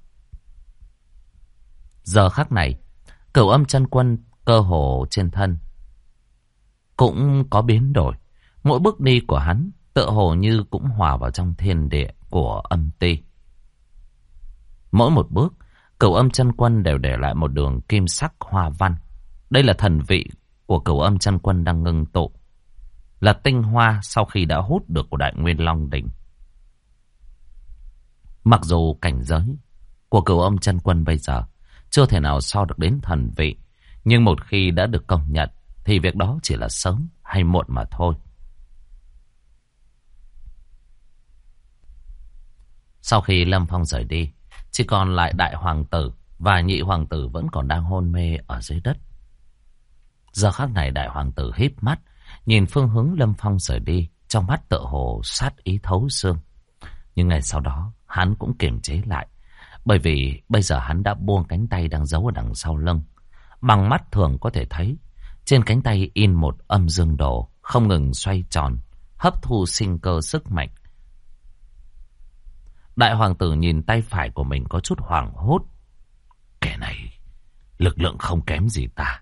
Giờ khắc này, Cửu Âm Chân Quân cơ hồ trên thân cũng có biến đổi. Mỗi bước đi của hắn tựa hồ như cũng hòa vào trong thiên địa của âm ty. Mỗi một bước, Cửu Âm Chân Quân đều để lại một đường kim sắc hoa văn. Đây là thần vị của Cửu Âm Chân Quân đang ngưng tụ, là tinh hoa sau khi đã hút được của Đại Nguyên Long Đỉnh. Mặc dù cảnh giới của Cửu Âm Chân Quân bây giờ chưa thể nào so được đến thần vị, nhưng một khi đã được công nhận thì việc đó chỉ là sớm hay muộn mà thôi. Sau khi Lâm Phong rời đi, chỉ còn lại đại hoàng tử và nhị hoàng tử vẫn còn đang hôn mê ở dưới đất. Giờ khắc này đại hoàng tử híp mắt, nhìn phương hướng Lâm Phong rời đi, trong mắt tựa hồ sát ý thấu xương. Nhưng ngày sau đó, hắn cũng kiềm chế lại, bởi vì bây giờ hắn đã buông cánh tay đang giấu ở đằng sau lưng. Bằng mắt thường có thể thấy, trên cánh tay in một âm dương đồ, không ngừng xoay tròn, hấp thu sinh cơ sức mạnh. Đại hoàng tử nhìn tay phải của mình có chút hoảng hốt. Kẻ này lực lượng không kém gì ta.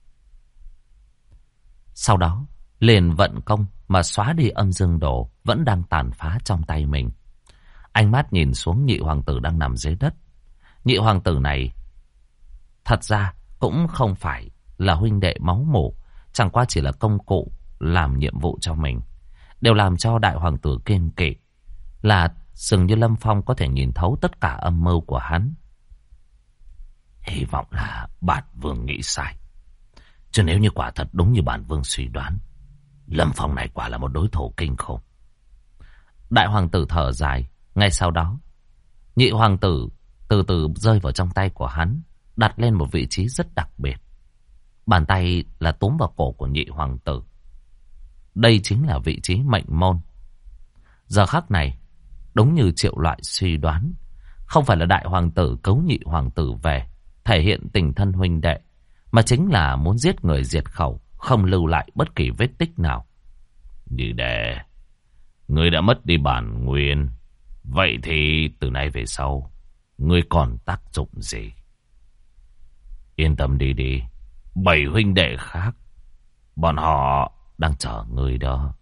Sau đó liền vận công mà xóa đi âm dương đồ vẫn đang tàn phá trong tay mình. Ánh mắt nhìn xuống nhị hoàng tử đang nằm dưới đất. Nhị hoàng tử này thật ra cũng không phải là huynh đệ máu mủ, chẳng qua chỉ là công cụ làm nhiệm vụ cho mình. đều làm cho đại hoàng tử kiêng kỵ, là dường như Lâm Phong có thể nhìn thấu tất cả âm mưu của hắn. Hy vọng là bản vương nghĩ sai. Chứ nếu như quả thật đúng như bản vương suy đoán, Lâm Phong này quả là một đối thủ kinh khủng. Đại hoàng tử thở dài. Ngay sau đó, nhị hoàng tử từ từ rơi vào trong tay của hắn, đặt lên một vị trí rất đặc biệt. Bàn tay là túm vào cổ của nhị hoàng tử. Đây chính là vị trí mệnh môn. Giờ khắc này, đúng như Triệu Loại suy đoán, không phải là đại hoàng tử cấu nhị hoàng tử về thể hiện tình thân huynh đệ, mà chính là muốn giết người diệt khẩu, không lưu lại bất kỳ vết tích nào. Như đệ, ngươi đã mất đi bản nguyên, vậy thì từ nay về sau ngươi còn tác dụng gì? Yên tâm đi đi, 7 huynh đệ khác, bọn họ đang chờ ngươi đó.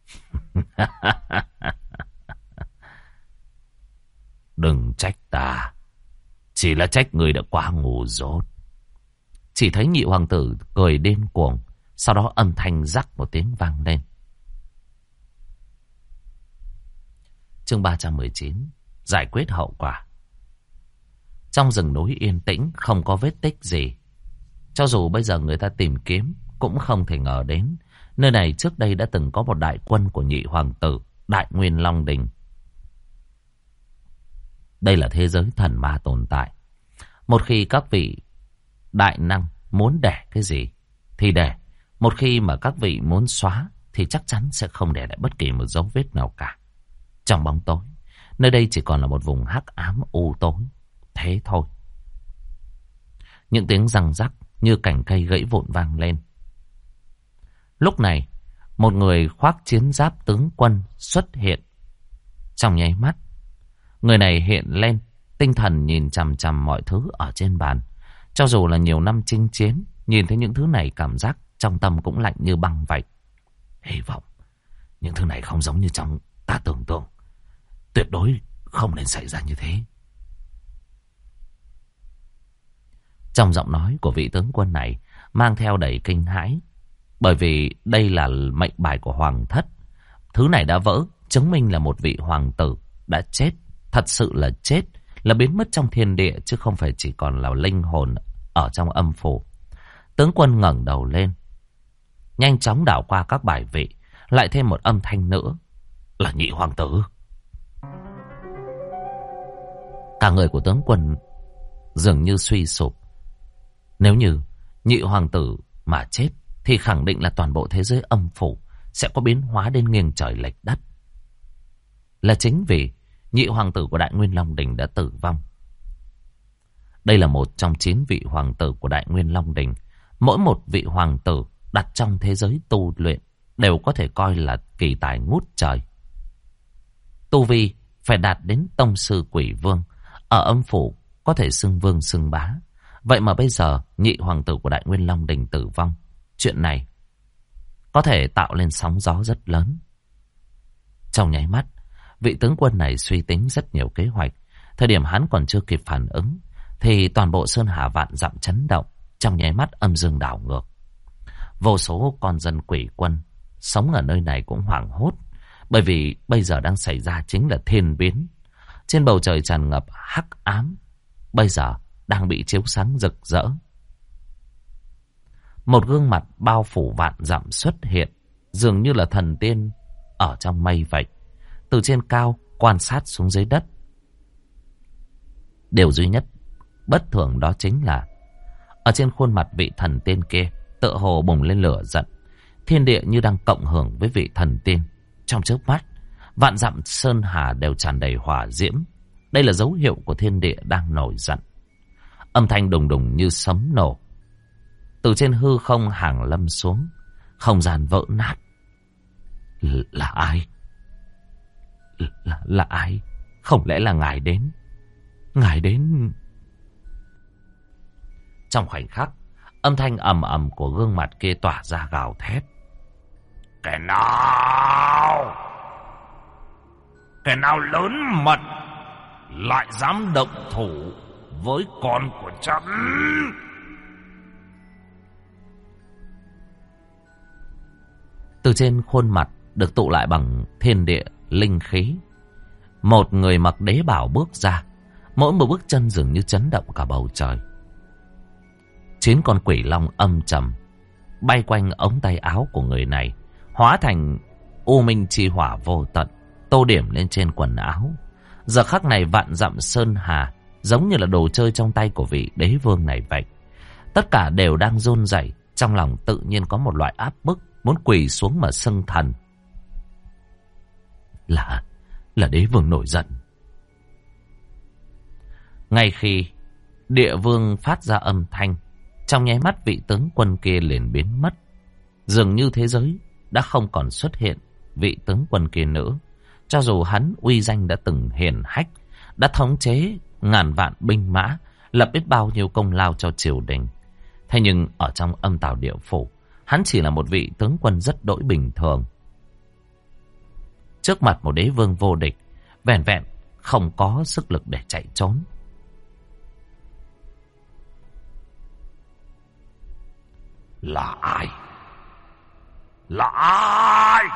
Đừng trách ta, chỉ là trách ngươi đã quá ngu dốt. Chỉ thấy nhị hoàng tử cười điên cuồng, sau đó âm thanh rắc một tiếng vang lên. Chương 319, giải quyết hậu quả. Trong rừng núi yên tĩnh, không có vết tích gì. Cho dù bây giờ người ta tìm kiếm, cũng không thể ngờ đến nơi này trước đây đã từng có một đại quân của nhị hoàng tử, Đại Nguyên Long Đình. Đây là thế giới thần ma tồn tại. Một khi các vị đại năng muốn đẻ cái gì thì đẻ. Một khi mà các vị muốn xóa thì chắc chắn sẽ không để lại bất kỳ một dấu vết nào cả. Trong bóng tối, nơi đây chỉ còn là một vùng hắc ám u tối. Thế thôi. Những tiếng răng rắc như cành cây gãy vụn vang lên. Lúc này, một người khoác chiến giáp tướng quân xuất hiện. Trong nháy mắt, người này hiện lên, tinh thần nhìn chằm chằm mọi thứ ở trên bàn. Cho dù là nhiều năm chinh chiến, nhìn thấy những thứ này cảm giác trong tâm cũng lạnh như băng vậy. Hy vọng những thứ này không giống như trong ta tưởng tượng. Tuyệt đối không nên xảy ra như thế. Trong giọng nói của vị tướng quân này mang theo đầy kinh hãi. Bởi vì đây là mệnh bài của hoàng thất. Thứ này đã vỡ, chứng minh là một vị hoàng tử đã chết. Thật sự là chết, là biến mất trong thiên địa, chứ không phải chỉ còn là linh hồn ở trong âm phủ. Tướng quân ngẩng đầu lên, nhanh chóng đảo qua các bài vị. Lại thêm một âm thanh nữa, là nhị hoàng tử. Cả người của tướng quân dường như suy sụp. Nếu như nhị hoàng tử mà chết thì khẳng định là toàn bộ thế giới âm phủ sẽ có biến hóa đến nghiêng trời lệch đất. Là chính vì nhị hoàng tử của Đại Nguyên Long Đình đã tử vong. Đây là một trong 9 vị hoàng tử của Đại Nguyên Long Đình. Mỗi một vị hoàng tử đặt trong thế giới tu luyện đều có thể coi là kỳ tài ngút trời. Tu vi phải đạt đến tông sư quỷ vương, ở âm phủ có thể xưng vương xưng bá. Vậy mà bây giờ nhị hoàng tử của Đại Nguyên Long Đình tử vong. Chuyện này có thể tạo lên sóng gió rất lớn. Trong nháy mắt, vị tướng quân này suy tính rất nhiều kế hoạch. Thời điểm hắn còn chưa kịp phản ứng thì toàn bộ Sơn Hà vạn dặm chấn động. Trong nháy mắt âm dương đảo ngược. Vô số con dân quỷ quân sống ở nơi này cũng hoảng hốt. Bởi vì bây giờ đang xảy ra chính là thiên biến. Trên bầu trời tràn ngập hắc ám, bây giờ đang bị chiếu sáng rực rỡ. Một gương mặt bao phủ vạn dặm xuất hiện, dường như là thần tiên ở trong mây vậy. Từ trên cao quan sát xuống dưới đất. Điều duy nhất bất thường đó chính là ở trên khuôn mặt vị thần tiên kia tựa hồ bùng lên lửa giận. Thiên địa như đang cộng hưởng với vị thần tiên. Trong chớp mắt, vạn dặm sơn hà đều tràn đầy hỏa diễm. Đây là dấu hiệu của thiên địa đang nổi giận. Âm thanh đùng đùng như sấm nổ. Từ trên hư không hàng lâm xuống, không gian vỡ nát. Là ai? Là ai? Không lẽ là ngài đến? Ngài đến... Trong khoảnh khắc, âm thanh ầm ầm của gương mặt kia tỏa ra gào thét. Kẻ nào lớn mật lại dám động thủ với con của chấm? Từ trên khuôn mặt được tụ lại bằng thiên địa linh khí. Một người mặc đế bào bước ra, mỗi một bước chân dường như chấn động cả bầu trời. 9 con quỷ long âm trầm bay quanh ống tay áo của người này, hóa thành u minh chi hỏa vô tận, tô điểm lên trên quần áo. Giờ khắc này vạn dặm sơn hà giống như là đồ chơi trong tay của vị đế vương này vậy. Tất cả đều đang run rẩy, trong lòng tự nhiên có một loại áp bức, muốn quỳ xuống mà xưng thần. Là đế vương nổi giận. Ngay khi địa vương phát ra âm thanh, trong nháy mắt vị tướng quân kia liền biến mất. Dường như thế giới đã không còn xuất hiện vị tướng quân kia nữa. Cho dù hắn uy danh đã từng hiển hách, đã thống chế ngàn vạn binh mã, lập biết bao nhiêu công lao cho triều đình. Thế nhưng ở trong âm tào địa phủ, hắn chỉ là một vị tướng quân rất đỗi bình thường. Trước mặt một đế vương vô địch, vẻn vẹn không có sức lực để chạy trốn. Là ai? Là ai?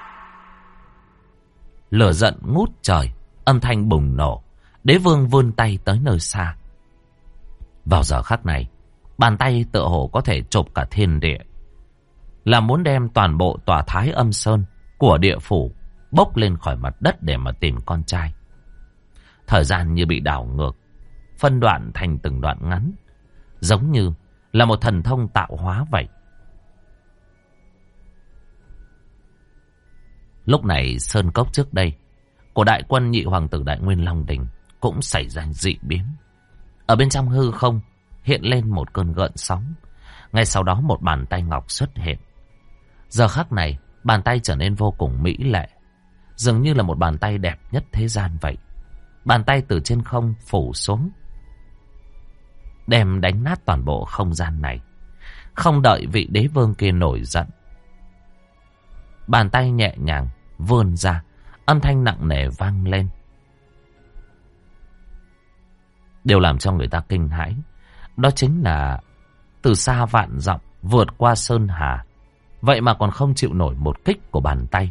Lửa giận ngút trời, âm thanh bùng nổ. Đế vương vươn tay tới nơi xa. Vào giờ khắc này, bàn tay tựa hồ có thể chộp cả thiên địa, là muốn đem toàn bộ tòa Thái Âm Sơn của địa phủ bốc lên khỏi mặt đất để mà tìm con trai. Thời gian như bị đảo ngược, phân đoạn thành từng đoạn ngắn, giống như là một thần thông tạo hóa vậy. Lúc này sơn cốc trước đây của đại quân nhị hoàng tử Đại Nguyên Long Đình cũng xảy ra dị biến. Ở bên trong hư không hiện lên một cơn gợn sóng. Ngay sau đó một bàn tay ngọc xuất hiện. Giờ khắc này bàn tay trở nên vô cùng mỹ lệ, dường như là một bàn tay đẹp nhất thế gian vậy. Bàn tay từ trên không phủ xuống, đem đánh nát toàn bộ không gian này. Không đợi vị đế vương kia nổi giận, bàn tay nhẹ nhàng vươn ra, âm thanh nặng nề vang lên. Điều làm cho người ta kinh hãi, đó chính là từ xa vạn dặm vượt qua sơn hà, vậy mà còn không chịu nổi một kích của bàn tay.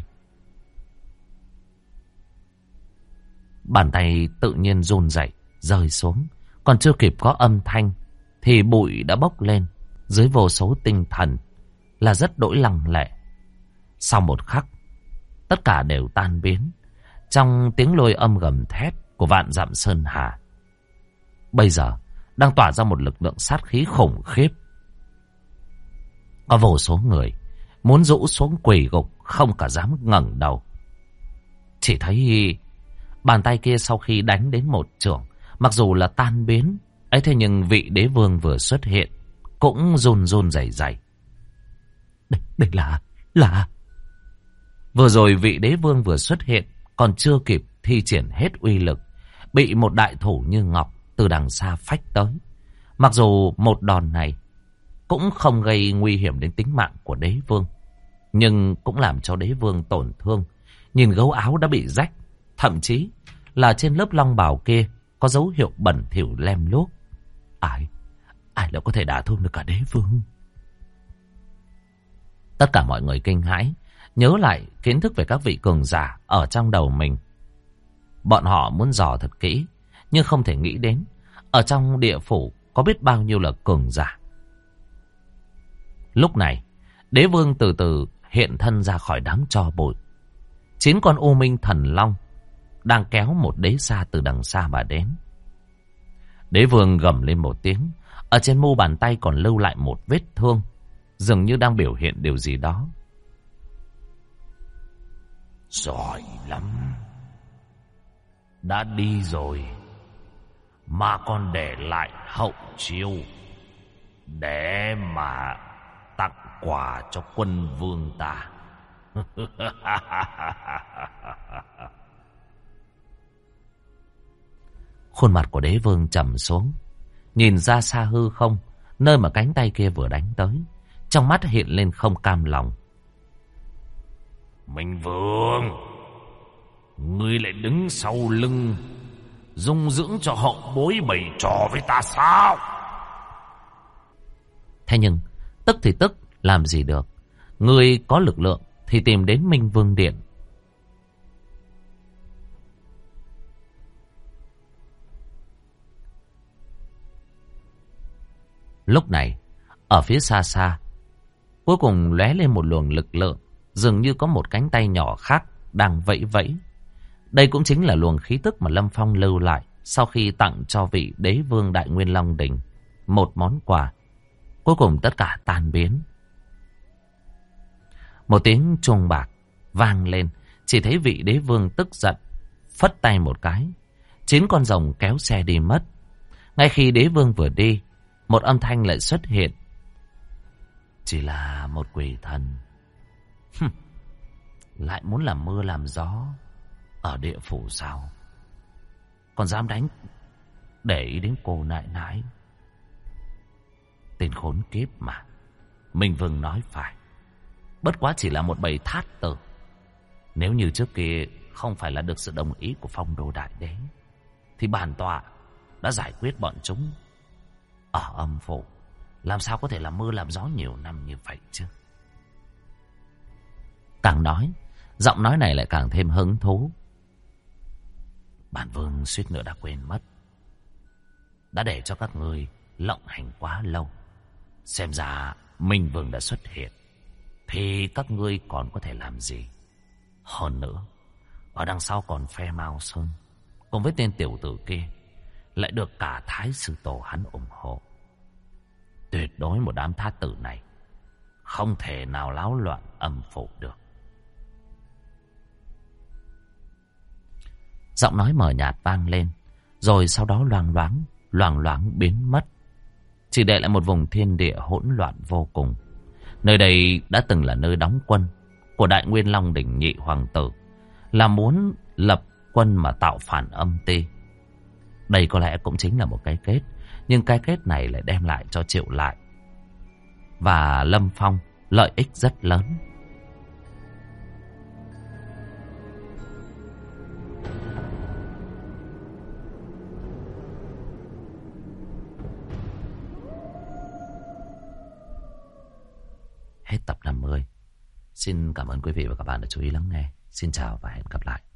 Bàn tay tự nhiên run rẩy rơi xuống, còn chưa kịp có âm thanh thì bụi đã bốc lên dưới vô số tinh thần, là rất đỗi lăng lệ. Sau một khắc, tất cả đều tan biến trong tiếng lôi âm gầm thét của vạn dặm sơn hà. Bây giờ đang tỏa ra một lực lượng sát khí khủng khiếp. Có vô số người muốn rũ xuống quỳ gục, không cả dám ngẩng đầu. Chỉ thấy bàn tay kia sau khi đánh đến một chưởng, mặc dù là tan biến ấy, thế nhưng vị đế vương vừa xuất hiện cũng run run rẩy rẩy. Đây là vừa rồi vị đế vương vừa xuất hiện, còn chưa kịp thi triển hết uy lực, bị một đại thủ như ngọc từ đằng xa phách tới. Mặc dù một đòn này cũng không gây nguy hiểm đến tính mạng của đế vương, nhưng cũng làm cho đế vương tổn thương. Nhìn gấu áo đã bị rách, thậm chí là trên lớp long bào kia có dấu hiệu bẩn thỉu lem luốc. Ai lại có thể đả thương được cả đế vương? Tất cả mọi người kinh hãi, nhớ lại kiến thức về các vị cường giả ở trong đầu mình. Bọn họ muốn dò thật kỹ, nhưng không thể nghĩ đến ở trong địa phủ có biết bao nhiêu là cường giả. Lúc này, đế vương từ từ hiện thân ra khỏi đám tro bụi. 9 con u minh thần long đang kéo một đế xa từ đằng xa mà đến. Đế vương gầm lên một tiếng, ở trên mu bàn tay còn lưu lại một vết thương, dường như đang biểu hiện điều gì đó. Giỏi lắm, đã đi rồi mà còn để lại hậu chiêu để mà tặng quà cho quân vương ta. Khuôn mặt của đế vương trầm xuống, nhìn ra xa hư không, nơi mà cánh tay kia vừa đánh tới, trong mắt hiện lên không cam lòng. Minh Vương, ngươi lại đứng sau lưng dung dưỡng cho hậu bối bày trò với ta sao? Thế nhưng tức thì tức, làm gì được. Ngươi có lực lượng thì tìm đến Minh Vương Điện. Lúc này, ở phía xa xa, cuối cùng lóe lên một luồng lực lượng, dường như có một cánh tay nhỏ khác đang vẫy vẫy. Đây cũng chính là luồng khí tức mà Lâm Phong lưu lại sau khi tặng cho vị đế vương Đại Nguyên Long Đỉnh một món quà. Cuối cùng tất cả tan biến. Một tiếng chuông bạc vang lên, chỉ thấy vị đế vương tức giận, phất tay một cái, 9 con rồng kéo xe đi mất. Ngay khi đế vương vừa đi, một âm thanh lại xuất hiện. Chỉ là một quỷ thần. Lại muốn làm mưa làm gió ở địa phủ sao? Còn dám đánh để ý đến cô nại nãi. Tên khốn kiếp mà. Minh Vương nói phải. Bất quá chỉ là một bầy thát tử. Nếu như trước kia không phải là được sự đồng ý của Phong Đô Đại Đế, thì bản tọa đã giải quyết bọn chúng. Ở âm phủ làm sao có thể làm mưa làm gió nhiều năm như vậy chứ? Càng nói, giọng nói này lại càng thêm hứng thú. Bản vương suýt nữa đã quên mất. Đã để cho các ngươi lộng hành quá lâu. Xem ra Minh Vương đã xuất hiện, thì các ngươi còn có thể làm gì? Hơn nữa, ở đằng sau còn phe Mao Sơn, cùng với tên tiểu tử kia, lại được cả Thái Sư Tổ hắn ủng hộ. Tuyệt đối một đám thát tử này không thể nào láo loạn âm phủ được. Giọng nói mờ nhạt vang lên, rồi sau đó loang loáng biến mất, chỉ để lại một vùng thiên địa hỗn loạn vô cùng. Nơi đây đã từng là nơi đóng quân của Đại Nguyên Long Đỉnh nhị hoàng tử, là muốn lập quân mà tạo phản âm ti. Đây có lẽ cũng chính là một cái kết, nhưng cái kết này lại đem lại cho Triệu Lại và Lâm Phong lợi ích rất lớn. Hết tập 50. Xin cảm ơn quý vị và các bạn đã chú ý lắng nghe. Xin chào và hẹn gặp lại.